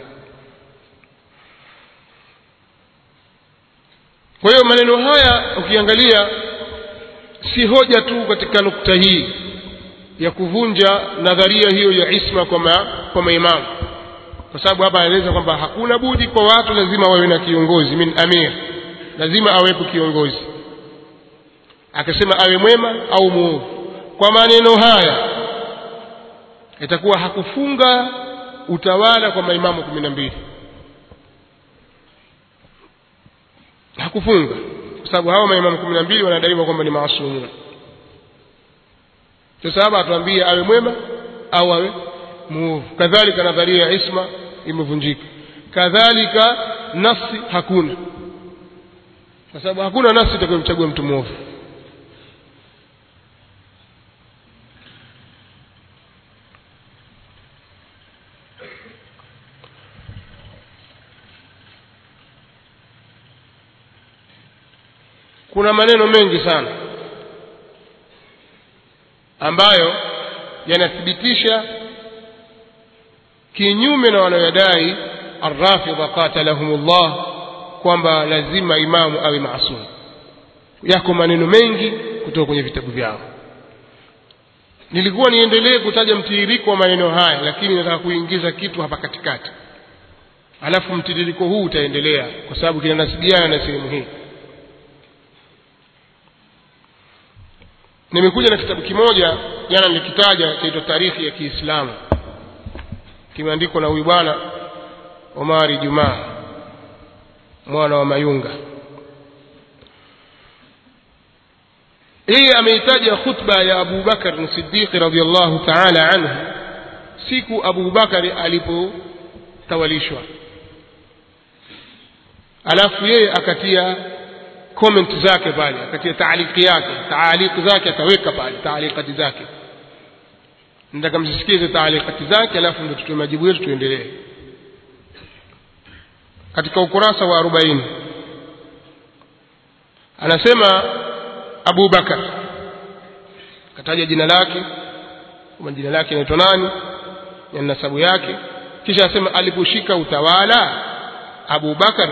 Kwa hiyo maneno haya ukiangalia si hoja tu katika nukta hii ya kuvunja nadharia hiyo ya isma kwa maimamu, kwa sababu hapa anaeleza kwamba hakuna budi kwa watu lazima wawe na kiongozi, min amir, lazima awepo kiongozi. Akasema awe mwema au muovu. Kwa maneno haya itakuwa hakufunga utawala kwa maimamu 12, hakufunga, kwa sababu hao maimamu 12 wanadaiwa kwamba ni maasumu. Sasa hapa atuambia awe mwema au awe muovu. Kadhalika nadharia ya isma imevunjika, kadhalika nafsi hakuna, kwa sababu hakuna nafsi itakayomchagua mtu muovu. Kuna maneno mengi sana ambayo yanathibitisha kinyume na wanayodai ar-Rafidha qatalahumullah kwamba lazima imamu awe maasum. Yako maneno mengi kutoka kwenye vitabu vyao. Nilikuwa niendelee kutaja mtiririko wa maneno haya, lakini nataka kuingiza kitu hapa katikati, alafu mtiririko huu utaendelea kwa sababu kinanasibiana na sehemu hii. Nimekuja na kitabu kimoja jana nilikitaja, chaitwa Tarikhi ya Kiislamu, kimeandikwa na huyu bwana Omari Juma mwana wa Mayunga. Yeye ameitaja khutba ya Abu Bakar as-Siddiq radhiyallahu ta'ala anhu siku Abu Bakar alipotawalishwa, alafu yeye akatia comment zake pale, akatia taaliki yake, taaliki zake akaweka pale, taalikati zake. nataka msisikize taalikati zake alafu ndio tutoe majibu yetu tuendelee. Katika ukurasa wa 40 anasema Abu Bakar, kataja jina lake, kama jina lake anaitwa nani na nasabu yake, kisha anasema aliposhika utawala Abu Bakar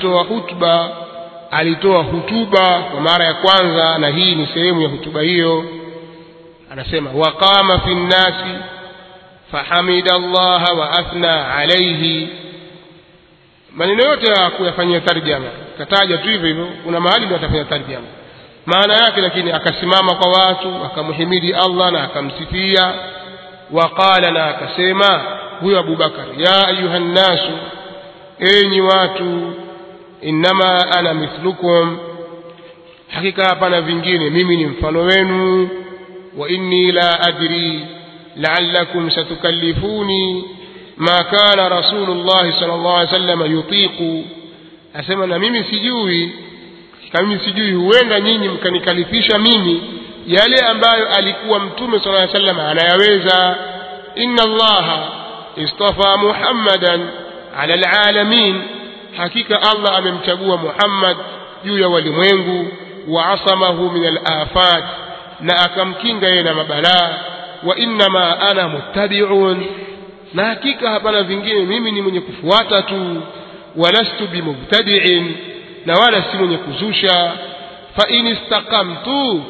alitoa hutuba kwa mara ya kwanza, na hii ni sehemu ya hutuba hiyo. Anasema waqama fi nnasi fahamida Allah wa athna alayhi. Maneno yote ya kuyafanyia tarjama kataja tu hivyo, kuna mahali ndio atafanya tarjama maana yake, lakini akasimama kwa watu akamhimidi Allah na akamsifia. Waqala, na akasema huyo Abu Bakar, ya ayuhan nasu, enyi watu, innama ana mithlukum, hakika hapana vingine mimi ni mfano wenu. Wa inni la adri la'allakum satukallifuni ma kana rasulullah sallallahu alaihi wasallam yutiqu. Asema na mimi sijui huenda nyinyi mkanikalifisha mimi yale ambayo alikuwa mtume sallallahu alaihi wasallam anayaweza. Inna allaha istafa muhammadan ala alalamin, hakika Allah amemchagua Muhammad juu ya walimwengu. Wa asamahu min alafat, na akamkinga yeye na mabalaa. Wa innama ana muttabi'un, na hakika hapana vingine mimi ni mwenye kufuata tu. Walastu bimubtadi'in, na wala si mwenye kuzusha. Fa in istaqamtu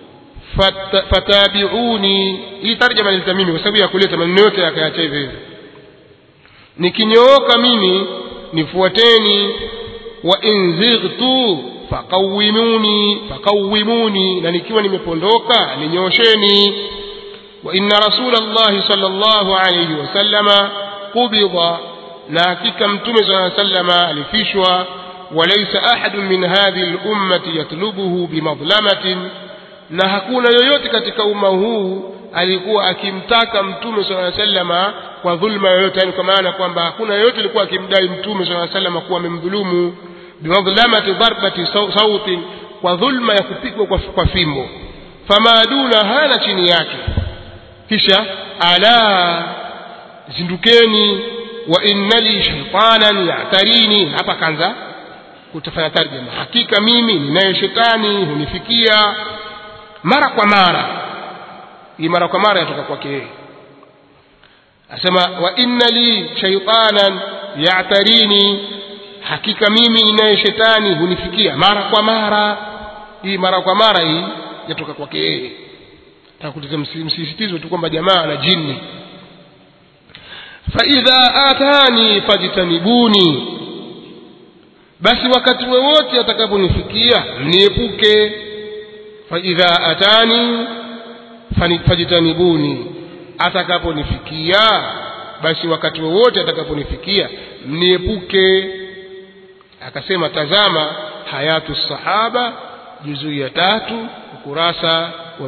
fatabi'uni. Hii tarjama ni mimi kwa sababu ya kuleta maneno yote yakaacha hivi. Nikinyooka mimi nifuateni. Wa in zightu faqawwimuni, na nikiwa nimepondoka ninyosheni. Wa inna rasulallahi sallallahu alayhi wasallama qubida, na hakika mtume sallallahu alayhi wasallama alifishwa. Walaysa ahadun min hadhihi al-ummati yatlubuhu bimadlamatin, na hakuna yoyote katika umma huu alikuwa akimtaka mtume sallallahu alayhi wasallama kwa dhulma yoyote, yani kwa maana kwamba hakuna yoyote alikuwa akimdai mtume sallallahu alayhi wasallama kuwa amemdhulumu. Bimadlamati darbati sautin, kwa dhulma ya kupigwa kwa fimbo. Fama duna, hana chini yake. Kisha ala, zindukeni. Wa innali shaytanan ya'tarini, hapa kanza kutafanya tarjuma. Hakika mimi ninaye shetani hunifikia mara kwa mara. Hii mara kwa mara yatoka kwake yeye. Asema wa innali shaytanan ya'tarini, hakika mimi ninaye shetani hunifikia mara kwa mara. Hii mara kwa mara hii yatoka kwake yeye. Takutia msisitizo tu kwamba jamaa ana jini. Fa idha atani fajtanibuni, basi wakati wowote atakaponifikia mniepuke. Fa idha atani fajtanibuni, atakaponifikia basi wakati wowote atakaponifikia mniepuke. Akasema tazama hayatu sahaba juzu ya 3 ukurasa wa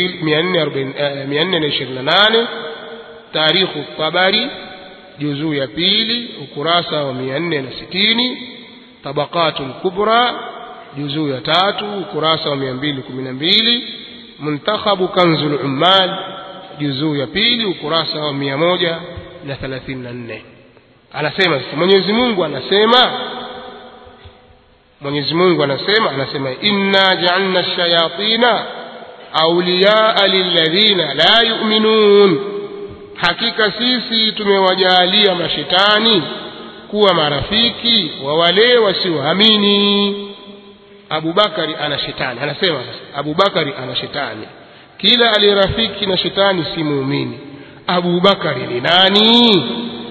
428, tarikhu Tabari juzu ya 2 ukurasa wa 460, tabaqatul kubra juzu ya 3 ukurasa wa 212, muntakhabu kanzul ummal juzu ya 2 ukurasa wa 134. Anasema Mwenyezi Mungu anasema inna ja'alna ash-shayatina awliya'a lilladhina la yu'minun, hakika sisi tumewajalia mashetani kuwa marafiki wa wale wasioamini. Abu Bakari ana shetani. Anasema Abu Bakari ana shetani, kila alirafiki na shetani si muumini. Abu Bakari ni nani?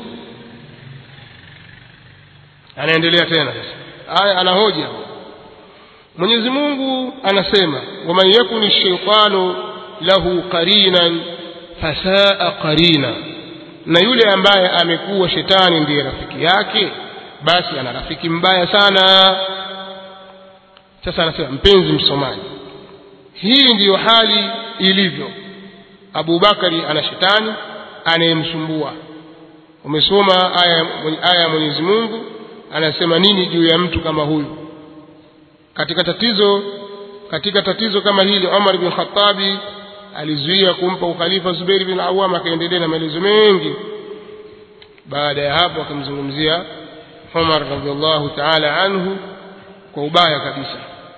Anaendelea tena sasa, aya anahoja. Mwenyezi Mungu anasema waman yakuni shaytanu lahu qarinan fasaa qarina, na yule ambaye amekuwa shetani ndiye rafiki yake basi ana rafiki mbaya sana. Sasa anasema mpenzi msomaji, hii ndiyo hali ilivyo. Abu Bakari ana shetani anayemsumbua. Umesoma aya ya Mwenyezi Mungu anasema nini juu ya mtu kama huyu? Katika tatizo kama hili Umar ibn Khattabi alizuia kumpa ukhalifa Zubair bin Awwam, akaendelea na maelezo mengi. Baada ya hapo akamzungumzia Umar radhiallahu ta'ala anhu kwa ubaya kabisa,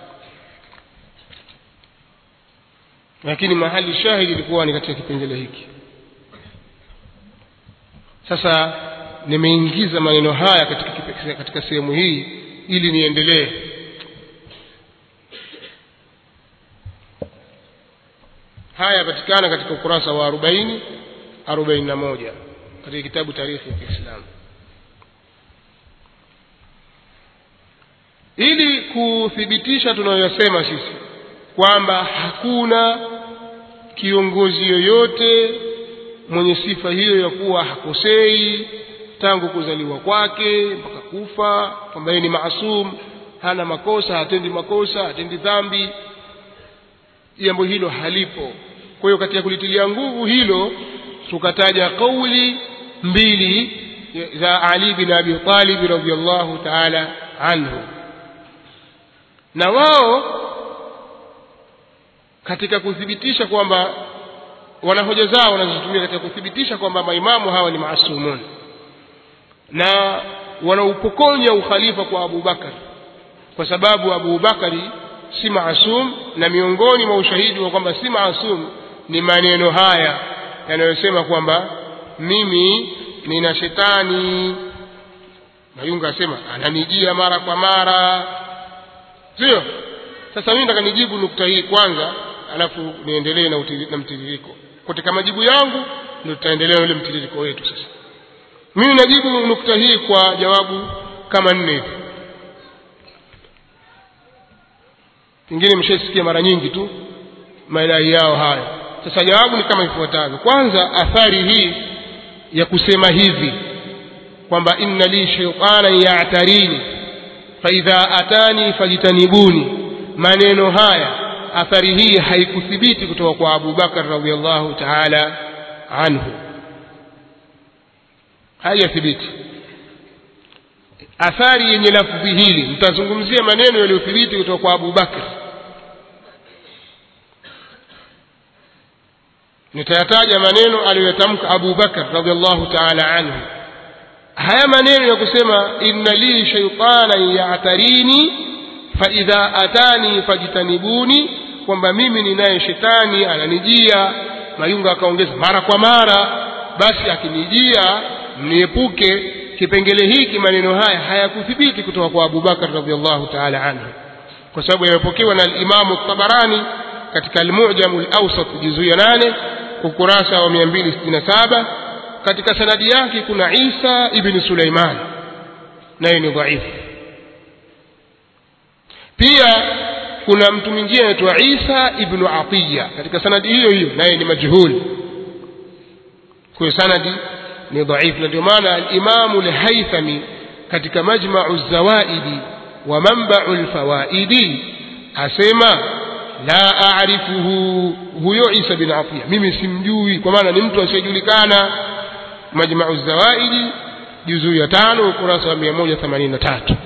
lakini mahali shahidi ilikuwa ni katika kipengele hiki. Sasa nimeingiza maneno haya katika sehemu hii ili niendelee. Haya yapatikana katika ukurasa wa 41 katika kitabu Tarikhi ya Kiislamu. Ili kuthibitisha tunayosema sisi kwamba hakuna kiongozi yoyote mwenye sifa hiyo ya kuwa hakosei tangu kuzaliwa kwake mpaka kufa, kwamba yeye ni maasum, hana makosa, hatendi makosa, hatendi dhambi, jambo hilo halipo. Kwa hiyo katika kulitilia nguvu hilo tukataja kauli mbili za Ali bin Abi Talib radhiyallahu ta'ala anhu, na wao katika kuthibitisha kwamba wana hoja zao wanazotumia katika kuthibitisha kwamba maimamu hawa ni maasumun, na wanaupokonya ukhalifa kwa Abu Bakar kwa sababu Abu Bakari si maasum, na miongoni mwa ushahidi wa kwamba si maasum ni maneno haya yanayosema kwamba mimi nina shetani. Mayunga asema ananijia mara kwa mara, sio? Sasa mimi nataka nijibu nukta hii kwanza, alafu niendelee na mtiririko. Katika majibu yangu ndio tutaendelea na ile mtiririko wetu. Sasa mimi najibu nukta hii kwa jawabu kama 4 hivi. Pengine mshasikia mara nyingi tu madai yao haya. Sasa jawabu ni kama ifuatavyo. Kwanza, athari hii ya kusema hivi kwamba inna li shaytana ya'tarini fa idha atani fajtanibuni, maneno haya athari hii haikuthibiti kutoka kwa Abu Bakar radhiyallahu ta'ala anhu, haiyathibiti. Athari yenye lafzi hili, mtazungumzia maneno yaliyothibiti kutoka kwa Abu Bakar. Nitayataja maneno aliyotamka Abu Bakar radhiyallahu ta'ala anhu. Haya maneno ya kusema inna li shaytanan ya'tarini fa idha atani fajtanibuni, kwamba mimi ninaye shetani ananijia, Mayunga akaongeza mara kwa mara, basi akinijia mniepuke. Kipengele hiki maneno haya hayakuthibiti kutoka kwa Abu Bakar radhiyallahu ta'ala anhu, kwa sababu yamepokewa na al-Imam at-Tabarani katika al-Mu'jam al-Awsat juzu ya 8 ukurasa wa 267. Katika sanadi yake kuna Isa ibn Sulaiman, naye ni dhaifu. Pia kuna mtu mwingine anaitwa Isa ibn Atiya katika sanadi hiyo hiyo, naye ni majhul. Kwa sanadi ni dhaifu, na ndio maana al-Imam al-Haythami katika Majma'u az-Zawaidi wa Manba'u al-Fawaidi asema la a'rifuhu, huyo Isa bin Atiya mimi simjui, kwa maana ni mtu asiyejulikana. Majma'u az-Zawaidi juzu ya 5 ukurasa wa 183.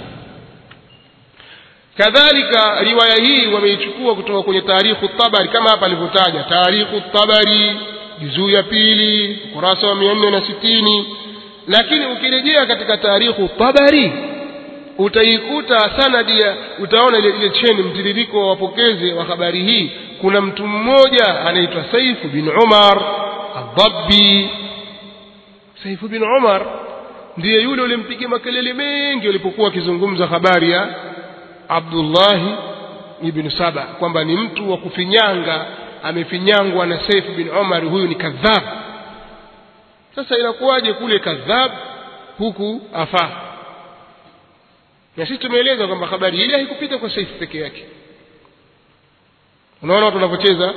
Kadhalika riwaya hii wameichukua kutoka kwenye Tarikh at-Tabari, kama hapa alivyotaja Tarikh at-Tabari juzu ya 2 ukurasa wa 460. Lakini ukirejea katika Tarikh at-Tabari utaikuta sanadi, utaona ile cheni, mtiririko wa wapokezi wa habari hii. Kuna mtu mmoja anaitwa Saif bin Umar al-Dabbi. Saif bin Umar ndiye yule ulimpigia makelele mengi walipokuwa wakizungumza habari ya Abdullah ibn Saba kwamba ni mtu wa kufinyanga, amefinyangwa na Saif bin Umar, huyu ni kadhab. Sasa inakuwaje kule kadhab huku afaa? Na sisi tumeeleza kwamba habari ile haikupita kwa Saif peke yake. Unaona watu wanapocheza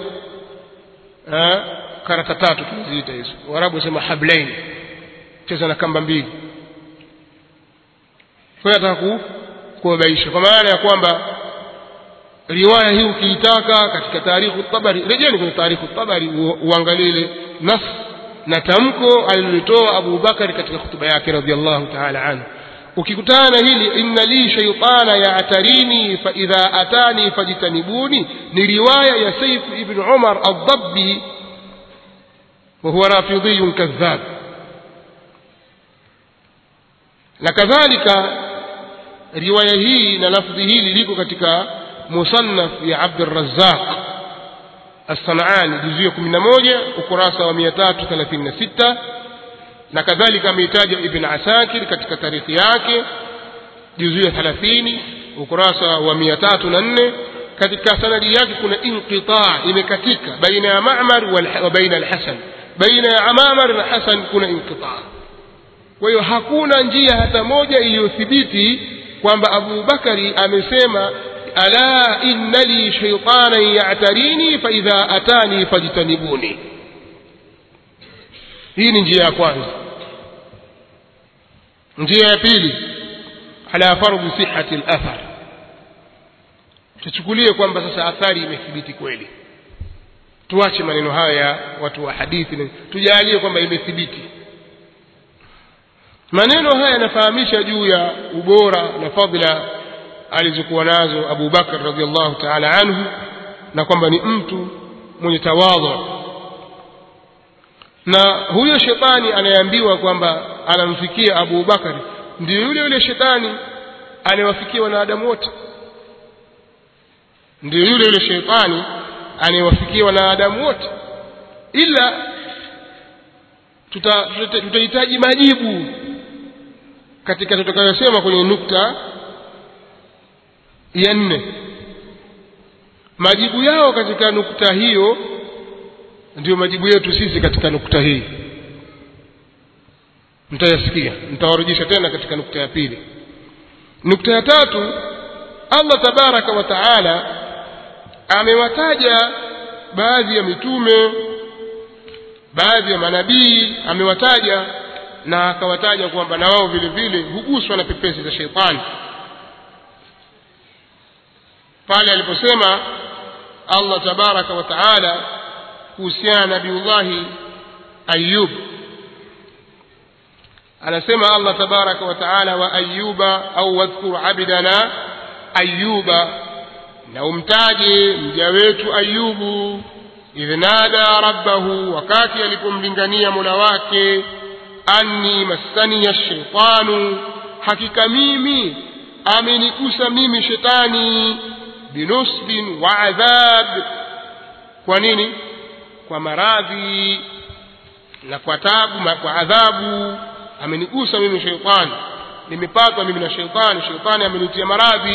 karata 3 tunaziita hizo, Waarabu wasema hablain, cheza na kamba 2. Kwa hiyo nataka kuwabaisha kwa maana ya kwamba riwaya hii ukiitaka katika Tarikh at-Tabari, rejeni kwenye Tarikh at-Tabari uangalie ile nas na tamko alilitoa Abu Bakar katika hutuba yake radhiallahu ta'ala anhu. ukikutana na hili inna li shaytana ya'tarini fa idha atani fajtanibuni ni riwaya ya Saif ibn Umar ad-Dabbi wa huwa rafidhi kadhab. Na kadhalika riwaya hii na lafzi hili liko katika musannaf ya Abd al-Razzaq as-San'ani juzuu 11 ukurasa wa 336, na kadhalika ametaja Ibn Asakir katika tarikhi yake juzuu ya 30 ukurasa wa 304. katika sanadi yake kuna inqita' imekatika baina ya Ma'mar wa baina al-Hasan, baina ya Ma'mar na Hasan kuna inqita'. kwa hiyo hakuna njia hata moja iliyothibiti kwamba Abu Bakari amesema ala inna li shaytanan ya'tarini fa idha atani fajtanibuni. hii ni njia ya kwanza. njia ya pili, ala fardhi sihhati al-athar, tuchukulie kwamba sasa athari imethibiti kweli, tuache maneno haya watu wa hadithi, tujalie kwamba imethibiti. maneno haya yanafahamisha juu ya ubora na fadhila alizokuwa nazo Abu Bakar radhiallahu ta'ala anhu, na kwamba ni mtu mwenye tawadhu. na huyo shetani anayeambiwa kwamba anamfikia Abu Bakar ndio yule shetani anayewafikia wanadamu wote, ndio yule shetani anayewafikia wanadamu wote, ila tutahitaji majibu katika tutakayosema kwenye nukta ya 4. majibu yao katika nukta hiyo ndio majibu yetu sisi katika nukta hii, mtayasikia. Nitawarudisha tena katika nukta ya pili. nukta ya tatu, Allah tabaraka wa taala amewataja baadhi ya mitume, baadhi ya manabii amewataja, na akawataja kwamba na wao vile vile huguswa na pepesi za shetani. pale aliposema Allah tabaraka wa taala kuhusiana na Nabiullahi Ayyub, anasema Allah tabaraka wa taala wa Ayyuba au wadhkur abdana Ayyuba, na umtaje mja wetu Ayyubu, idhnada rabbahu, wakati alipomlingania Mola wake, anni massani ash-shaytanu, hakika mimi amenigusa mimi shetani, binusbin wa adhab. kwa nini? kwa maradhi na kwa taabu na kwa adhabu. amenigusa mimi shetani, nimepatwa mimi na shetani, shetani amenitia maradhi.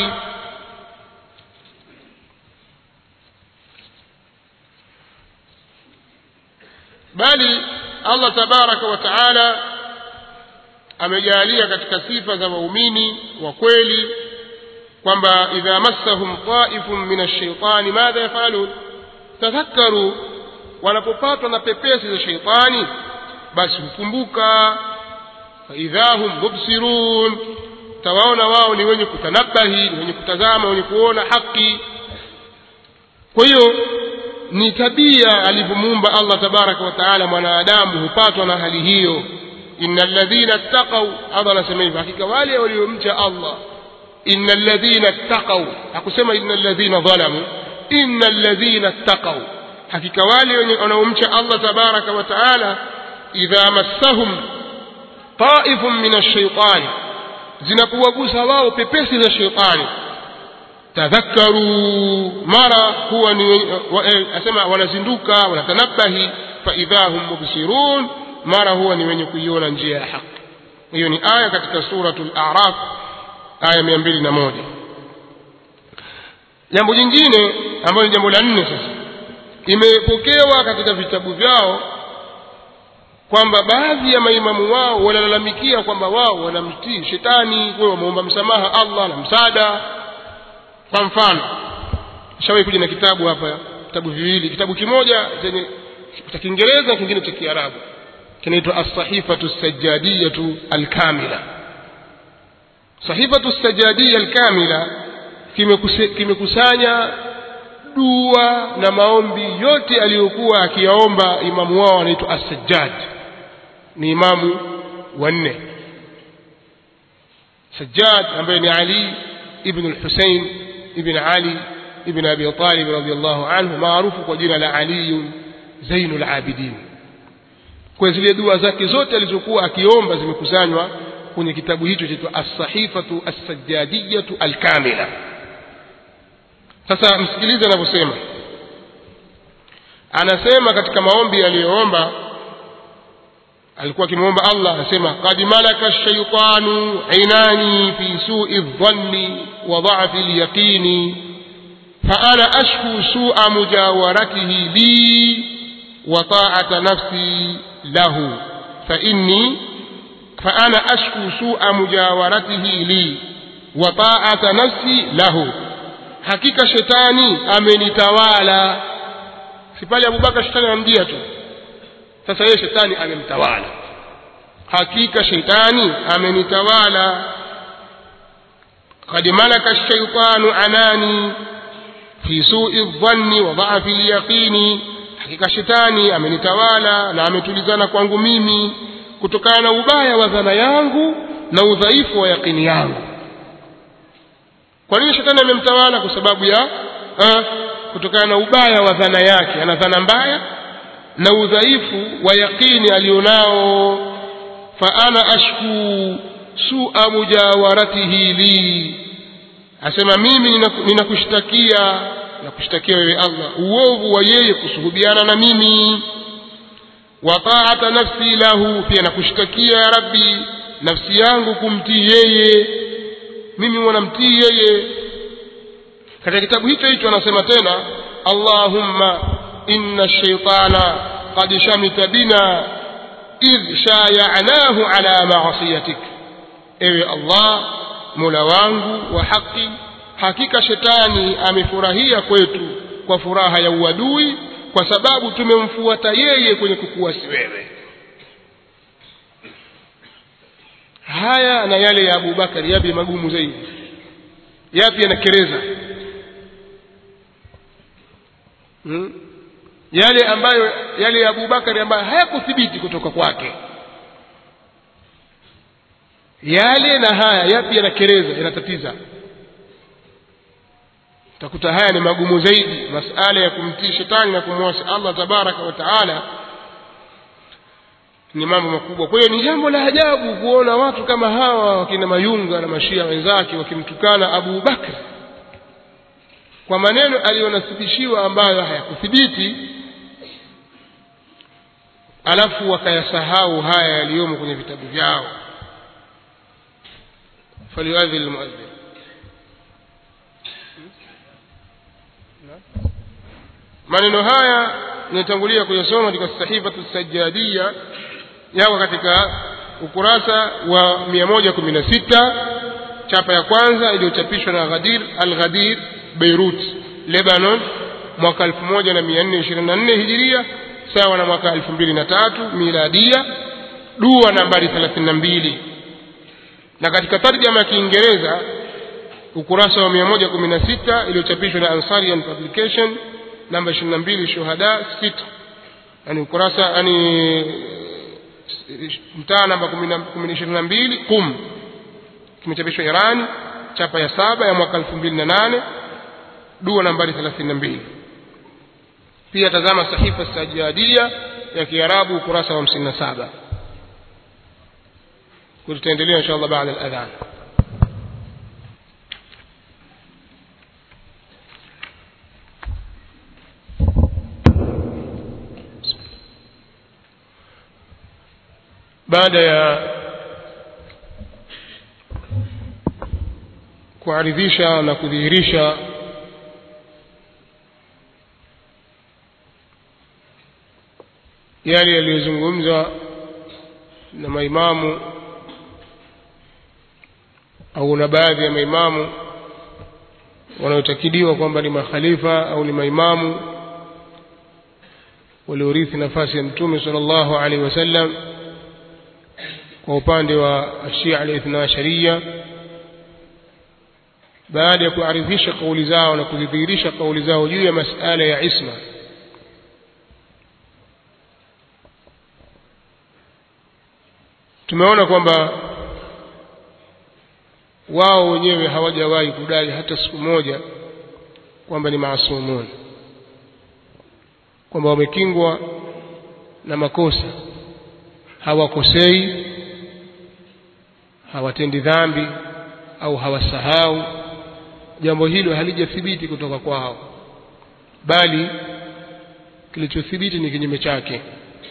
bali Allah tabaraka wa taala amejalia katika sifa za waumini wa kweli kwamba idha massahum ta'ifun min ash-shaytani madha yafalun, tadhakkaru, wanapopatwa na pepesi za shaytani basi hukumbuka, fa idhahum mubsirun, tawaona wao ni wenye kutanabahi, wenye kutazama, wenye kuona haki. kwa hiyo ni tabia alivyomuumba Allah tabaraka wa taala mwanadamu hupatwa na hali hiyo. innal ladhina taqaw, Allah anasema hivi, hakika wale waliomcha Allah. innal ladhina taqaw, hakusema innal ladhina zalamu, innal ladhina taqaw, hakika wale wanaomcha Allah tabaraka wa taala, idha massahum ta'ifun min ash-shaytan, zinapowagusa wao pepesi za shaytani, tadhakkaru, mara huwa ni asema wanazinduka, wanatanabahi, fa idhahum mubsirun, mara huwa ni wenye kuiona njia ya haki. hiyo ni aya katika suratul A'raf aya 201. jambo jingine ambalo ni jambo la 4 sasa, imepokewa katika vitabu vyao kwamba baadhi ya maimamu wao wanalalamikia kwamba wao wanamtii shetani, kwa wameomba msamaha Allah na msaada. kwa mfano shawahi kuja na kitabu hapa, vitabu viwili, kitabu kimoja cha Kiingereza, kingine cha Kiarabu, kinaitwa As-Sahifatu As-Sajjadiyatu Al-Kamila. Sahifatu As-Sajjadiyya Al-Kamila kimekusanya dua na maombi yote aliyokuwa akiyaomba imamu wao anaitwa As-Sajjad, ni imamu wa 4. Sajjad ambaye ni Ali ibn al-Husayn ibn Ali ibn Abi Talib radhiyallahu anhu, maarufu kwa jina la Ali Zainul Abidin. Kwa zile dua zake zote alizokuwa akiomba zimekusanywa kwenye kitabu hicho cha As-Sahifatu As-Sajjadiyyatu Al-Kamila. Sasa msikilize anavyosema. Anasema katika maombi aliyoomba, alikuwa akimuomba Allah, anasema qad malaka ash-shaytanu inani fi su'i dhanni wa dha'fi al-yaqini fa ana ashku su'a mujawaratihi li wa ta'ata nafsi lahu fa ana ashku su'a mujawaratihi li wa ta'ata nafsi lahu. Hakika shetani amenitawala. Si pale Abubakar shetani anamjia tu, sasa yeye shetani amemtawala. Hakika shetani amenitawala. qad malaka ash-shaytanu anani fi su'i dhanni wa dha'fi al-yaqini, hakika shetani amenitawala na ametulizana kwangu mimi kutokana na ubaya wa dhana yangu na udhaifu wa yaqini yangu. Kwa nini shetani amemtawala? Kwa sababu ya kutokana na ubaya wa dhana yake, ana dhana mbaya na udhaifu wa yaqini alionao. Fa ana ashku su'a mujawaratihi li, asema mimi ninakushtakia wewe Allah uovu wa yeye kusuhubiana na mimi. Wa ta'ata nafsi lahu, pia nakushtakia ya Rabbi nafsi yangu kumtii yeye, mimi mwanamtii yeye. Katika kitabu hicho anasema tena, Allahumma inna ash-shaytana qad shamita bina idh shaya'nahu ala ma'asiyatik. Ewe Allah Mola wangu wa haki, hakika shetani amefurahia kwetu kwa furaha ya uadui, kwa sababu tumemfuata yeye kwenye kukuasi wewe. Haya na yale ya Abu Bakari yapi magumu zaidi? Yapi yanakereza? Yale ya Abu Bakari ambayo hayakuthibiti kutoka kwake, yale na haya yapi yanakereza, yanatatiza? Utakuta haya ni magumu zaidi. Masala ya kumtii shetani na kumwasi Allah tabaraka wa taala ni mambo makubwa. Kwa hiyo ni jambo la ajabu kuona watu kama hawa wakina Mayunga na mashia wenzake wakimtukana Abu Bakr kwa maneno aliyonasibishiwa ambayo hayakuthibiti, alafu wakayasahau haya yaliyomo kwenye vitabu vyao. Faliwadhi almuadhdhin. Maneno haya nitangulia kuyasoma katika Sahifatu Sajjadiyya, yako katika ukurasa wa 116, chapa ya kwanza iliyochapishwa na Al-Ghadir Beirut, Lebanon, mwaka 1424 Hijiria, sawa na mwaka 2003 Miladia, dua nambari 32. Na katika tarjama ya Kiingereza ukurasa wa 116 iliyochapishwa na Ansarian Publication, namba 22, Shuhada 6, yani ukurasa yani mtaa namba 1022 Qum, kimechapishwa Iran, chapa ya 7 ya mwaka 2008, dua nambari 32. Pia tazama Sahifa Sajjadiyya ya Kiarabu ukurasa wa 57. Tutaendelea inshallah baada ya adhan. baada ya kuaridhisha na kudhihirisha yale yaliyozungumzwa na maimamu au na baadhi ya maimamu wanaotakidiwa kwamba ni makhalifa au ni maimamu waliorithi nafasi ya Mtume sallallahu alaihi wasallam kwa upande wa Shia al-Ithna Ashariya, baada ya kuaridhisha kauli zao na kudhihirisha kauli zao juu ya masala ya isma, tumeona kwamba wao wenyewe hawajawahi kudai hata siku moja kwamba ni maasumun, kwamba wamekingwa na makosa, hawakosei, hawatendi dhambi au hawasahau. Jambo hilo halijathibiti kutoka kwao, bali kilichothibiti ni kinyume chake.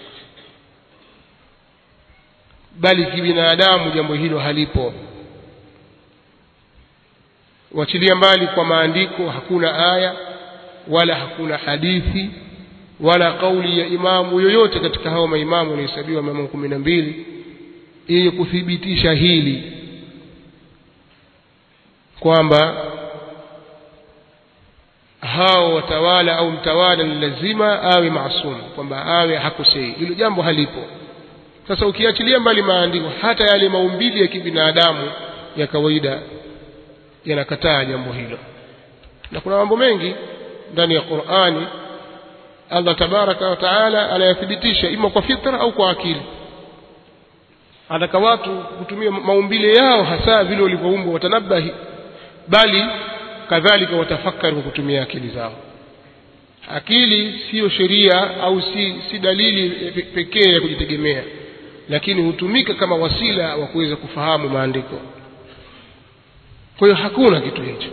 Bali kibinadamu jambo hilo halipo. Wachilia mbali kwa maandiko, hakuna aya wala hakuna hadithi wala kauli ya imamu yoyote katika hao maimamu wanahesabiwa maimamu 12 ili kuthibitisha hili kwamba hao watawala au mtawala ni lazima awe maasum, kwamba awe hakosei. Hilo jambo halipo. Sasa ukiachilia mbali maandiko, hata yale maumbile ya kibinadamu ya kawaida yanakataa jambo hilo. Na kuna mambo mengi ndani ya Qur'ani Allah tabaraka wa taala anayathibitisha ima kwa fitra au kwa akili. Anataka watu kutumia maumbile yao hasa vile walivyoumbwa watanabahi, bali kadhalika watafakari kwa kutumia akili zao. Akili sio sheria au si dalili pekee ya kujitegemea, lakini hutumika kama wasila wa kuweza kufahamu maandiko. Kwa hiyo hakuna kitu hicho,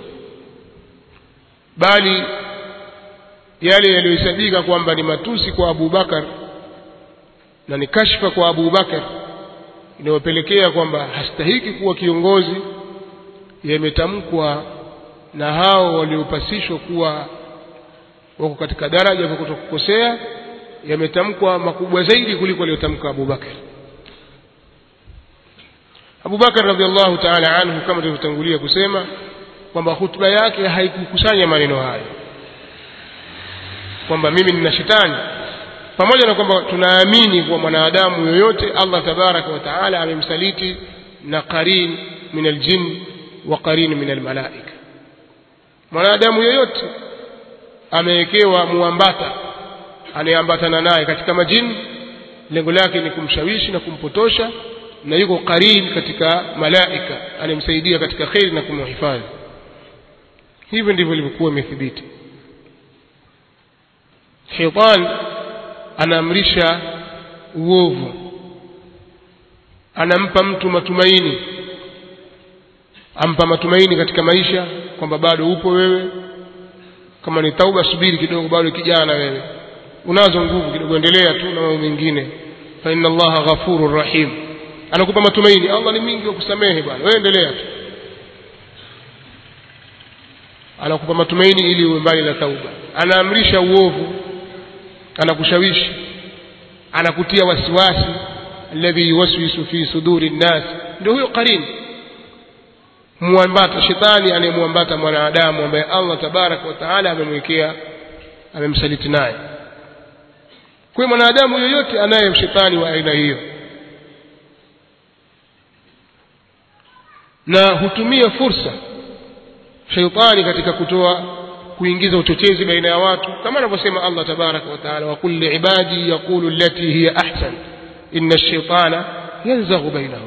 bali yale yaliyosadika kwamba ni matusi kwa Abu Bakar na ni kashfa kwa Abu Bakar inayopelekea kwamba hastahiki kuwa kiongozi, yametamkwa na hao waliopasishwa kuwa wako katika daraja ya kutokukosea, yametamkwa makubwa zaidi kuliko aliyotamka Abu Bakar. Abu Bakar radhiallahu ta'ala anhu, kama tulivyotangulia kusema, kwamba hutuba yake haikukusanya maneno hayo kwamba mimi nina shetani, pamoja na kwamba tunaamini kwa mwanadamu yoyote Allah tabaraka wa taala amemsaliti na qarin min aljin wa qarin min almalaika. Mwanadamu yoyote amewekewa muambata anayeambatana naye katika majini, lengo lake ni kumshawishi na kumpotosha, na yuko qarin katika malaika anemsaidia katika khair na kumhifadhi. Hivyo ndivyo ilivyokuwa imethibiti. Shaytan anaamrisha uovu, anampa mtu matumaini, ampa matumaini katika maisha kwamba bado upo wewe, kama ni tauba subiri kidogo, bado kijana wewe, unazo nguvu kidogo, endelea tu na mambo mengine, fa inna Allaha ghafurur rahim. Anakupa matumaini, Allah ni mwingi wa kusamehe bwana, wewe endelea tu. Anakupa matumaini ili uwe mbali na tauba. Anaamrisha uovu, anakushawishi, anakutia wasiwasi, alladhi yuwaswisu fi suduri nnas. Ndio huyo qarin, muambata, shetani anayemuambata mwanadamu ambaye Allah tabaraka wa taala amemwekea, amemsaliti naye. Kwa mwanadamu yoyote anaye shetani wa aina hiyo, na hutumia fursa shaitani katika kuingiza uchochezi baina ya watu, kama anavyosema Allah tabaraka wa taala, wa kulli ibadi yaqulu allati hiya ahsan inna ash-shaytana yanzaghu bainahum.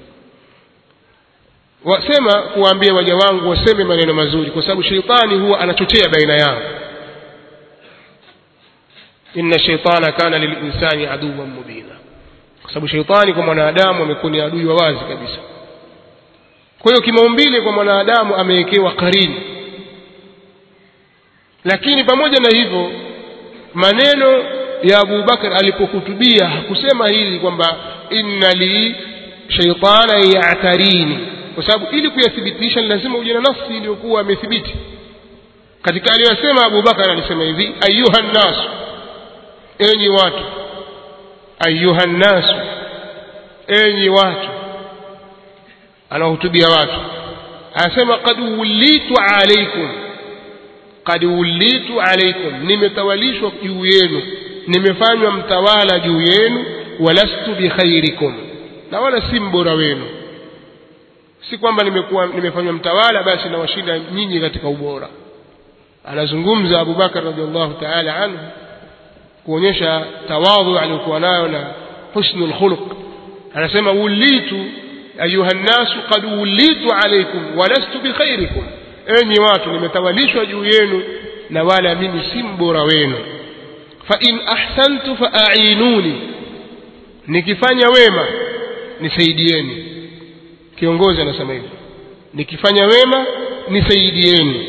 Wasema kuambia waja wangu waseme maneno mazuri, kwa sababu shaitani huwa anachochea baina yao. Inna ash-shaytana kana lil-insani aduwwan mubina, kwa sababu shaitani kwa mwanadamu amekuwa ni adui wa wazi kabisa. Kwa hiyo kimaumbile kwa mwanadamu amewekewa qarini. Lakini pamoja na hivyo, maneno ya Abu Bakar alipohutubia hakusema hili kwamba inna li shaytana ya'tarini, kwa sababu ili kuyathibitisha lazima uje na nafsi iliyokuwa amethibiti. Katika aliyosema Abu Bakar alisema hivi, ayuhan nas, enyi watu, ayuhan nas, enyi watu. Anahutubia watu, anasema qad wulitu alaykum, qad wulitu alaykum, nimetawalishwa juu yenu, nimefanywa mtawala juu yenu, walastu bi khairikum, na wala si mbora wenu. Si kwamba nimefanywa mtawala basi na washinda nyinyi katika ubora. Anazungumza Abu Bakar radhiallahu ta'ala anhu kuonyesha tawadhu aliyokuwa nayo na husnul khuluq. Anasema wulitu, ayuha nnasu qad wulitu alaykum wa lastu bikhairikum, enyi watu nimetawalishwa juu yenu na wala mimi si mbora wenu. Fa in ahsantu fa'inuni, nikifanya wema nisaidieni. Kiongozi anasema hivyo, nikifanya wema nisaidieni.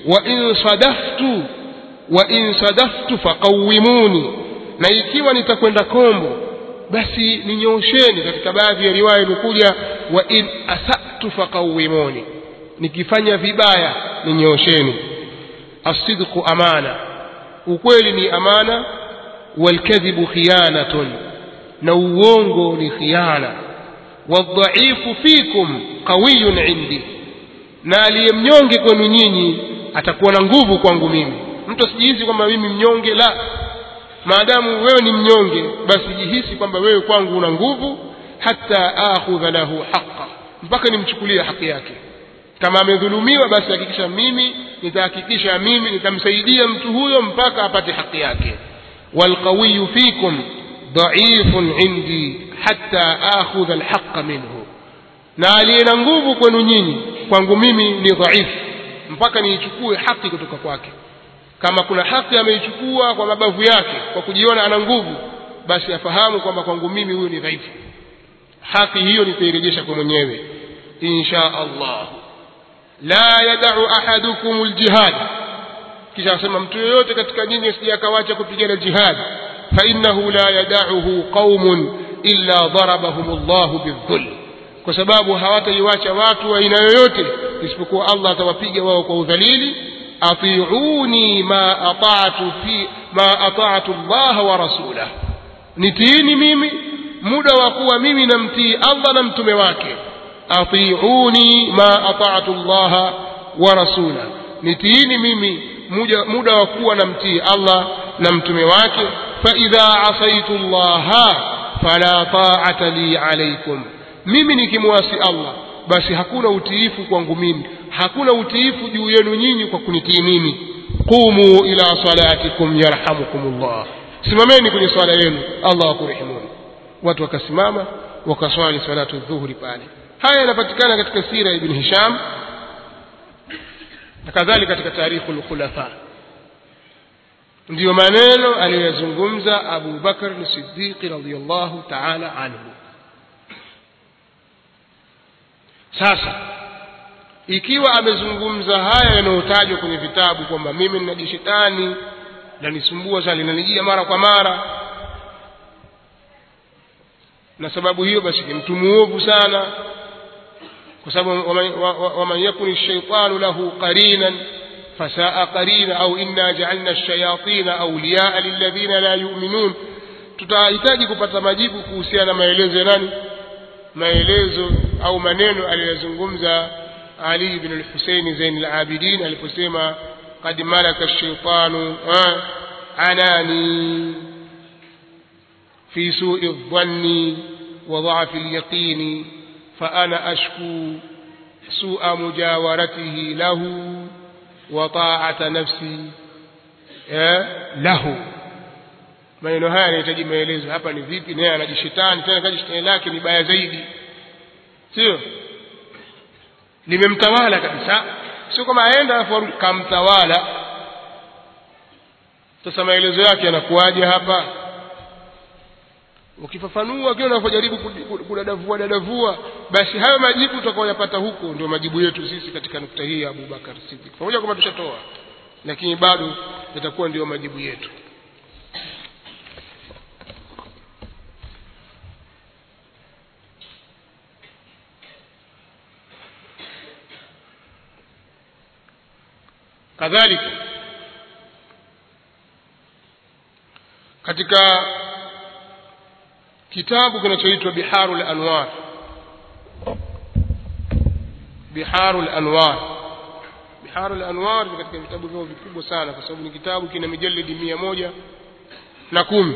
wa in sadaftu faqawwimuni, na ikiwa nitakwenda kombo basi ninyoosheni. Katika baadhi ya riwaya imekuja wa in asatu faqawwimuni, nikifanya vibaya ninyoosheni. As-sidqu amana, ukweli ni amana. Wal-kadhibu khiyanatun, na uongo ni khiana. Wadh-dha'ifu fikum qawiyyun 'indi, na aliyemnyonge kwenu nyinyi atakuwa na nguvu kwangu mimi. Mtu asijihisi kwamba mimi mnyonge, la, maadamu wewe ni mnyonge basi jihisi kwamba wewe kwangu una nguvu. Hatta akhudha lahu haqqa, mpaka nimchukulie haki yake. Kama amedhulumiwa basi hakikisha mimi nitamsaidia mtu huyo mpaka apate haki yake. Walqawiyyu fikum dha'ifun 'indi hatta akhudha alhaqqa minhu, na aliye na nguvu kwenu nyinyi kwangu mimi ni dhaifu mpaka niichukue haki kutoka kwake. Kama kuna haki ameichukua kwa mabavu yake kwa kujiona ana nguvu, basi afahamu kwamba kwangu mimi huyo ni dhaifu. Haki hiyo nitairejesha kwa mwenyewe insha Allah. La yad'u ahadukum aljihad, kisha asema mtu yoyote katika nyinyi asije akawacha kupigana jihad. Fa innahu la yad'uhu qaumun illa darabahumullahu bidhul, kwa sababu hawataiacha watu wa aina yoyote isipokuwa Allah atawapiga wao kwa udhalili. Ati'uni ma ata'tu Allah wa rasulahu, nitiini mimi muda wa kuwa mimi namtii Allah na mtume wake. Ati'uni ma ata'tu Allah wa rasulahu, nitiini mimi muda wa kuwa namtii Allah na mtume wake. Fa idha asaitu Allah fala ta'ata li alaykum, mimi nikimwasi Allah basi hakuna utiifu kwangu mimi, hakuna utiifu juu yenu nyinyi kwa kunitii mimi. Qumu ila salatikum yarhamukumullah, simameni kwenye swala yenu Allah akurehemuni. Watu wakasimama wakaswali salatu dhuhuri pale. Haya yanapatikana katika sira ibn Hisham na kadhalika katika tarikhul khulafa. Ndiyo maneno aliyozungumza Abu Bakr as-Siddiq radhiyallahu ta'ala anhu. Sasa ikiwa amezungumza haya yanayotajwa kwenye vitabu kwamba mimi nina shetani na nisumbua sana, linanijia mara kwa mara, na sababu hiyo basi ni mtu muovu sana, kwa sababu waman yakuni ash-shaytanu lahu qarinan fasaa qarina au inna ja'alna ash-shayatina awliya'a lilladhina la yu'minun. Tutahitaji kupata majibu kuhusiana na maelezo ya nani, maelezo au maneno aliyozungumza Ali ibn al-Husayn Zain al-Abidin aliposema qad malaka ash-shaytanu anani fi su'i adh-dhanni wa dha'fi al-yaqini fa ana ashku su'a mujawaratihi lahu wa ta'ata nafsi lahu. Maneno haya yanahitaji maelezo. Hapa ni vipi naye anajishetani, tena kaji shetani lake ni baya zaidi, sio limemtawala kabisa, sio kama aenda afu kamtawala. Sasa maelezo yake yanakuaje hapa? Ukifafanua kile unapojaribu kudadavua basi hayo majibu tutakayoyapata huko ndio majibu yetu sisi katika nukta hii ya Abu Bakar Siddiq. Pamoja kwamba tushatoa, lakini bado yatakuwa ndio majibu yetu. Kadhalika katika kitabu kinachoitwa Biharul Anwar, Biharul Anwar ni katika vitabu vyao vikubwa sana, kwa sababu ni kitabu kina mijalidi 110,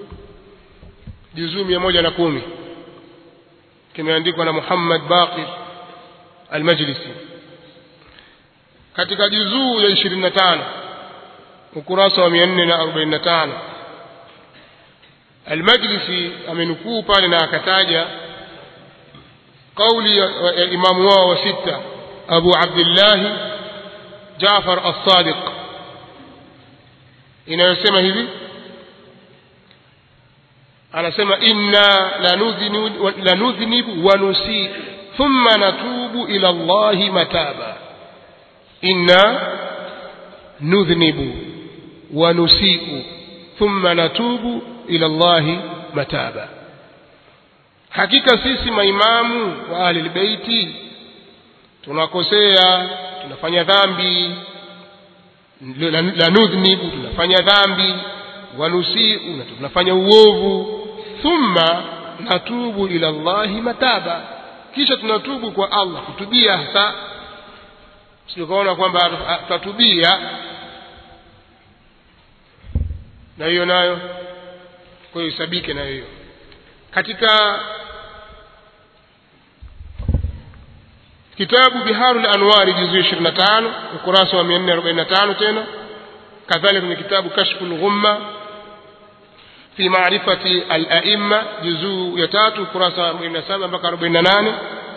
juzuu 110, kimeandikwa na Muhammad Baqir al-Majlisi. Katika juzuu ya 25 ukurasa wa 445 al-Majlisi amenukuu pale na akataja قولي الإمام وستة أبو عبد الله جعفر الصادق إن يسمى هذي أنا سمى إنا لنذنب ونسيء ثم نتوب إلى الله متابا إنا نذنب ونسيء ثم نتوب إلى الله متابا. Hakika sisi maimamu wa ahli albayti tunakosea, tunafanya dhambi, la nudhnibu, tunafanya dhambi, wanusiu, tunafanya uovu, thumma natubu ila Allahi mataba, kisha tunatubu kwa Allah kutubia. Hasa sio kaona kwamba tutubia na hiyo nayo kwa hiyo sabike na hiyo. Katika kitabu Biharul Anwar juzu 25 ukurasa wa 445 tena kadhalika kwenye kitabu Kashful Ghumma fi ma'rifati al-a'imma juzu ya 3 ukurasa wa 47 mpaka 48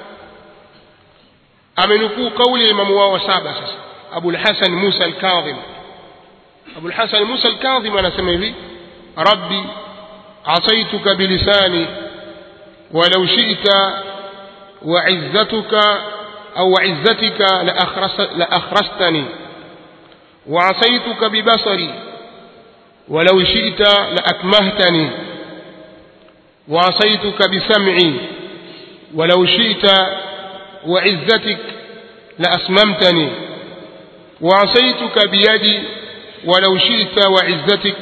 amenukuu kauli ya imamu wao saba sasa Abu al-Hasan Musa al-Kadhim. Abu al-Hasan Musa al-Kadhim anasema hivi: Rabbi عصيتك بلساني ولو شئت وعزتك أو عزتك لأخرستني، وعصيتك ببصري ولو شئت لأكمهتني، وعصيتك بسمعي ولو شئت وعزتك لأسممتني، وعصيتك بيدي ولو شئت وعزتك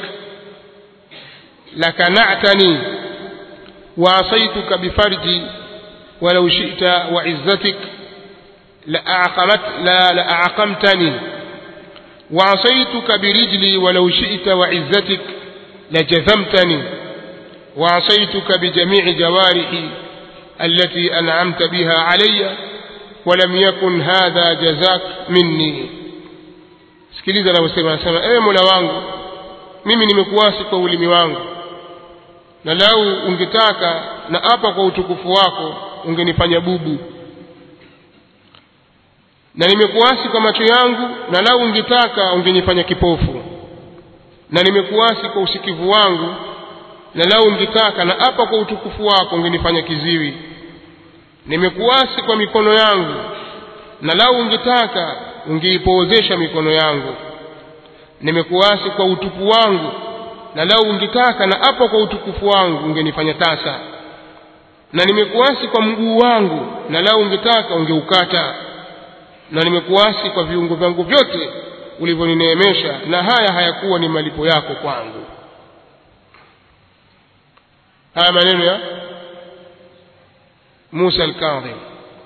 لكنعتني، وعصيتك بفرجي ولو شئت وعزتك لأعقمتني، وعصيتك برجلي ولو شئت وعزتك لجذمتني، وعصيتك بجميع جوارحي التي أنعمت بها علي ولم يكن هذا جزاك مني. sikiliza anavyosema, anasema ewe Mola wangu, mimi nimekuasi kwa ulimi wangu, na lau ungetaka na hapa kwa utukufu wako ungenifanya bubu, na nimekuasi kwa macho yangu, na lau ungetaka ungenifanya kipofu, na nimekuasi kwa usikivu wangu, na lau ungetaka na hapa kwa utukufu wako ungenifanya kiziwi. Nimekuasi kwa mikono yangu, na lau ungetaka ungeipozesha mikono yangu. Nimekuasi kwa utupu wangu, na lau ungetaka na hapa kwa utukufu wangu ungenifanya tasa. Na nimekuasi kwa mguu wangu, na lau ungetaka ungeukata. Na nimekuasi kwa viungo vyangu vyote ulivyonineemesha, na haya hayakuwa ni malipo yako kwangu. Haya maneno ya Musa al-Kadhim.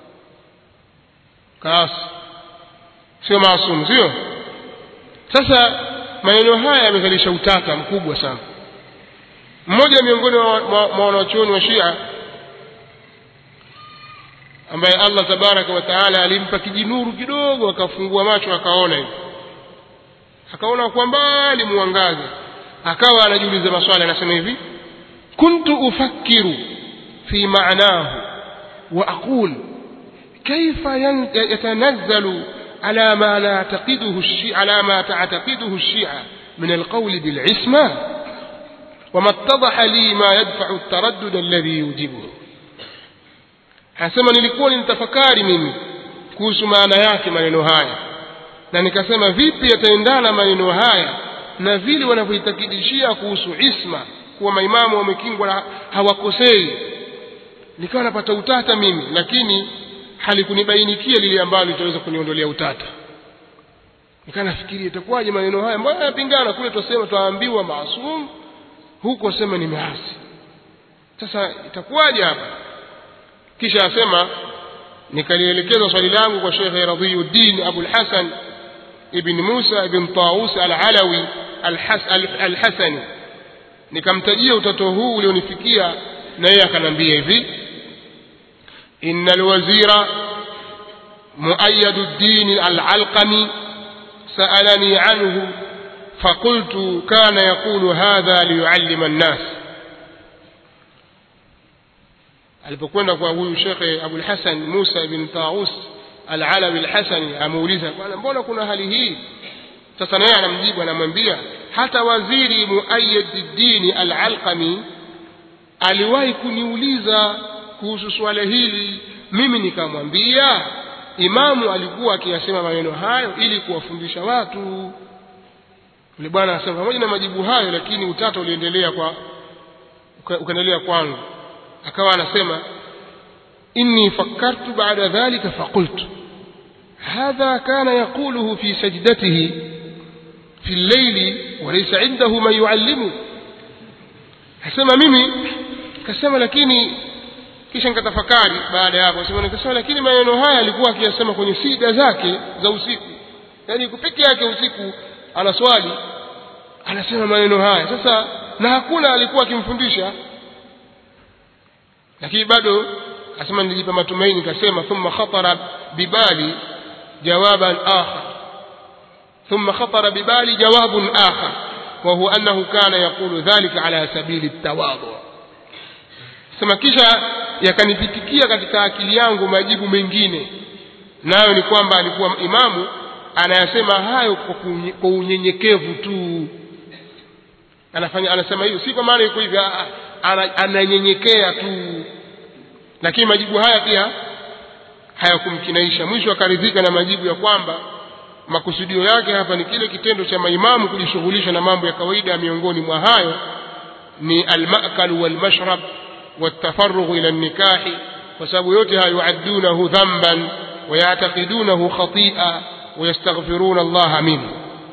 Kaas sio maasum, sio? Sasa maneno haya yamezalisha utata mkubwa sana. Mmoja miongoni mwa wanachuoni wa Shia ambaye Allah tabaraka wa taala alimpa kijinuru kidogo, akafungua macho akaona hivi, akaona kwa mbali mwangaza, akawa anajiuliza maswali, anasema hivi: kuntu ufakkiru fi ma'nahu wa aqul kayfa yatanazzalu على ما تعتقده الشيعة من القول بالعصمة، وما اتضح لي ما يدفع التردد الذي يوجبه. hasema nilikuwa nitafakari mimi kuhusu maana yake maneno haya, na nikasema vipi yataendana maneno haya na vile wanavyoitakidishia kuhusu isma, kuwa maimamu wamekingwa na hawakosei. Nikawa napata utata mimi, lakini halikunibainikia lile ambalo litaweza kuniondolea utata. Nikanafikiria itakuwaje maneno haya, mbona yapingana? Kule tuseme tuambiwa maasum, huko sema ni maasi. Sasa itakuwaje hapa? Kisha asema nikalielekeza swali langu kwa Sheikh Radhiyuddin Abu al-Hasan ibn Musa ibn Taus al-Alawi al-Hasani, nikamtajia utato huu ulionifikia, na yeye akanambia hivi: إن الوزير مؤيد الدين العلقمي سألني عنه فقلت كان يقول هذا ليعلم الناس. alipokwenda kwa huyu Sheikh Abu al-Hasan Musa ibn Taus al-Alawi al-Hasani amuuliza bwana mbona kuna hali hii sasa naye anamjibu anamwambia hata waziri Muayyid al-Alqami aliwahi kuniuliza kuhusu swala hili mimi nikamwambia imamu alikuwa akiyasema maneno hayo ili kuwafundisha watu. Yule bwana anasema pamoja na majibu hayo lakini utata uliendelea ukaendelea kwangu. Akawa anasema inni fakkartu ba'da dhalika faqultu hadha kana yaquluhu fi sajdatihi fi al-layli wa laysa 'indahu man yu'allimu. Asema mimi kasema lakini kisha nikatafakari baada ya hapo nikasema lakini maneno haya alikuwa akiyasema kwenye sida zake za usiku, yani kupeke yake usiku anaswali anasema maneno haya sasa na hakuna alikuwa akimfundisha. Lakini bado asema nilijipa matumaini kasema thumma khatara bibali jawaban akhar ثم خطر ببالي جواب آخر وهو أنه كان يقول ذلك على سبيل التواضع. sema kisha yakanipitikia katika akili yangu majibu mengine nayo ni kwamba alikuwa imamu anayasema hayo kwa unyenyekevu tu. Anasema hiyo si kwa maana yuko hivi ananyenyekea tu. Lakini majibu haya pia hayakumkinaisha. Mwisho akaridhika na majibu ya kwamba makusudio yake hapa ni kile kitendo cha maimamu kujishughulisha na mambo ya kawaida miongoni mwa hayo ni al-ma'kal wal-mashrab والتفرغ إلى النكاح وسبب يوتها يعدونه ذنبا ويعتقدونه خطيئة ويستغفرون الله منه.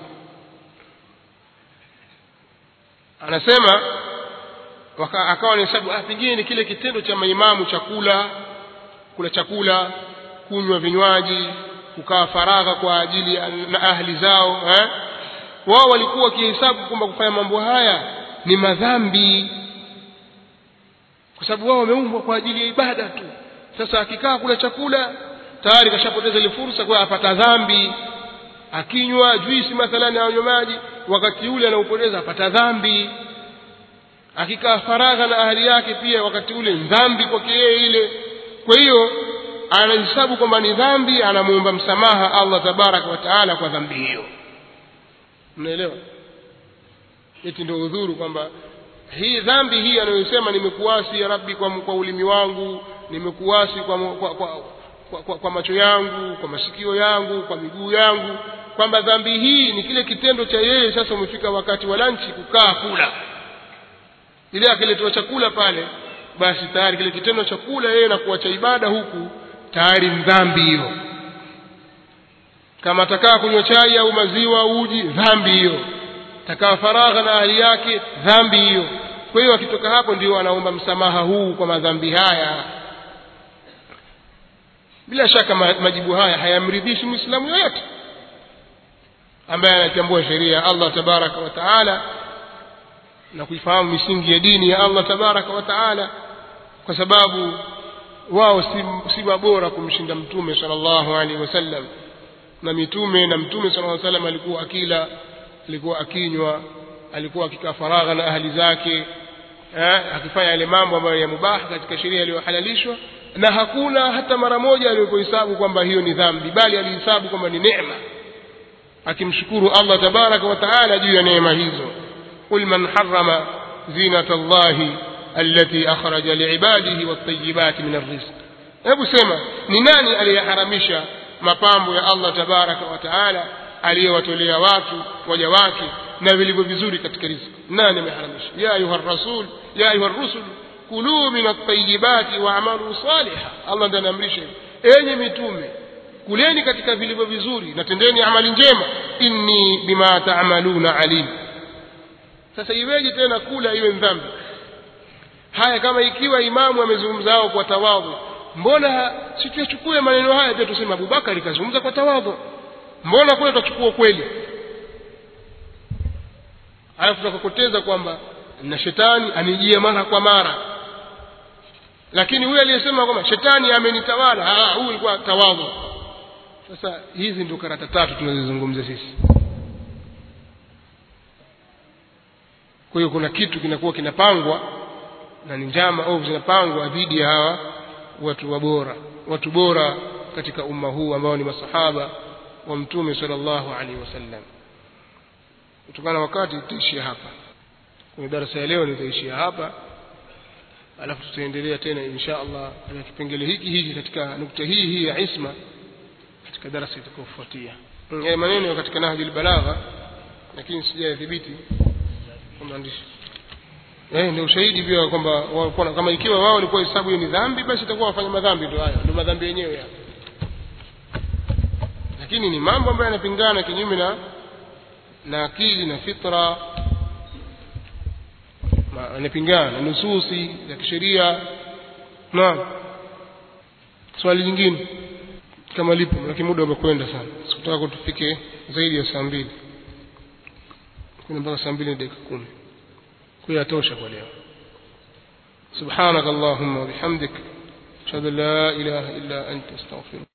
أنا سمع akawa ni sababu pengine kile kitendo cha maimamu kula chakula kunywa vinywaji kukaa faragha kwa ajili na ahli zao wao walikuwa kihesabu kwamba kufanya mambo haya ni madhambi kwa sababu wao wameumbwa kwa ajili ya ibada tu. Sasa akikaa kula chakula tayari kashapoteza ile fursa kwa apata dhambi. Akinywa juisi mathalan au maji wakati ule anaupoteza apata dhambi. Akikaa faragha na ahli yake pia wakati ule dhambi kwake yeye ile. Kwa hiyo anahesabu kwamba ni dhambi anamuomba msamaha Allah tabaraka wa taala kwa dhambi hiyo. Mnaelewa? Eti ndio udhuru kwamba hii dhambi hii anayosema nimekuasi ya Rabbi kwa ulimi wangu, nimekuasi kwa macho yangu, kwa masikio yangu, kwa miguu yangu, kwamba dhambi hii ni kile kitendo cha yeye sasa umefika wakati wa lunch kukaa kula. Ile akiletwa chakula pale basi tayari kile kitendo cha kula yeye na kuacha ibada huku tayari dhambi hiyo. Kama atakaa kunywa chai au maziwa au uji dhambi hiyo. Takaa faragha na ahli yake dhambi hiyo. Kwa hiyo akitoka hapo ndio anaomba msamaha huu kwa madhambi haya. Bila shaka majibu haya hayamridhishi Muislamu yoyote ambaye anatambua sheria ya Allah tabaraka wa taala na kuifahamu misingi ya dini ya Allah tabaraka wa taala, kwa sababu wao si bora kumshinda mtume sallallahu alaihi wasallam. Na mtume sallallahu alaihi wasallam alikuwa akila, alikuwa akinywa, alikuwa akikaa faragha na ahli zake, akifanya yale mambo ambayo ya mubah katika sheria iliyohalalishwa, na hakuna hata mara moja alipohesabu kwamba hiyo ni dhambi, bali alihesabu kwamba ni neema, akimshukuru Allah tabaraka wa taala juu ya neema hizo. Qul man harrama zinata Allahi allati akhraja liibadihi wat-tayyibati min ar-rizq. Hebu sema ni nani aliyeharamisha mapambo ya Allah tabaraka wa taala aliyowatolea watu waja wake na vilivyo vizuri katika riziki? Nani ameharamisha? Ya ayuha rasul ya ayuha rusul kulu min at-tayyibati wa'malu salihan. Allah ndiye anaamrisha, enyi mitume kuleni katika vilivyo vizuri na tendeni amali njema, inni bima ta'maluna alim. Sasa iweje tena kula iwe dhambi? Haya, kama ikiwa imamu amezungumza hao kwa tawadhu, mbona si tuchukue maneno haya pia tuseme Abubakar kazungumza kwa tawadhu? Mbona kule tutachukua kweli alafu tukakoteza kwamba na shetani anijia mara kwa mara, lakini huyu aliyesema kwamba shetani amenitawala huyu alikuwa tawadhu? Sasa hizi ndio karata tatu tunazozungumza sisi. Kwa hiyo kuna kitu kinakuwa kinapangwa na ni njama ovu zinapangwa dhidi ya hawa watu bora katika umma huu ambao ni masahaba wa mtume sallallahu alaihi wasallam. Kutokana wakati tutaishia hapa kwenye darasa ya leo, nitaishia hapa, alafu tutaendelea tena insha Allah katika kipengele hiki katika nukta hii ya isma katika darasa itakayofuatia. Maneno katika Nahjul Balagha, lakini sijadhibiti kwa maandishi. Ndio ushahidi pia kwamba kama ikiwa wao walikuwa hesabu ni dhambi, basi itakuwa wafanya madhambi. Ndio hayo, ndio madhambi yenyewe hayo. Lakini ni mambo ambayo yanapingana kinyume na akili na fitra, yanapingana na nususi za kisheria. Naam, swali lingine kama lipo, lakini muda umekwenda sana, sikutaka kutufike zaidi ya saa 2, kuna mpaka saa 2 na dakika 10, kwa yatosha kwa leo. Subhanakallahumma wa bihamdik, ashhadu an la ilaha illa anta, astaghfiruka.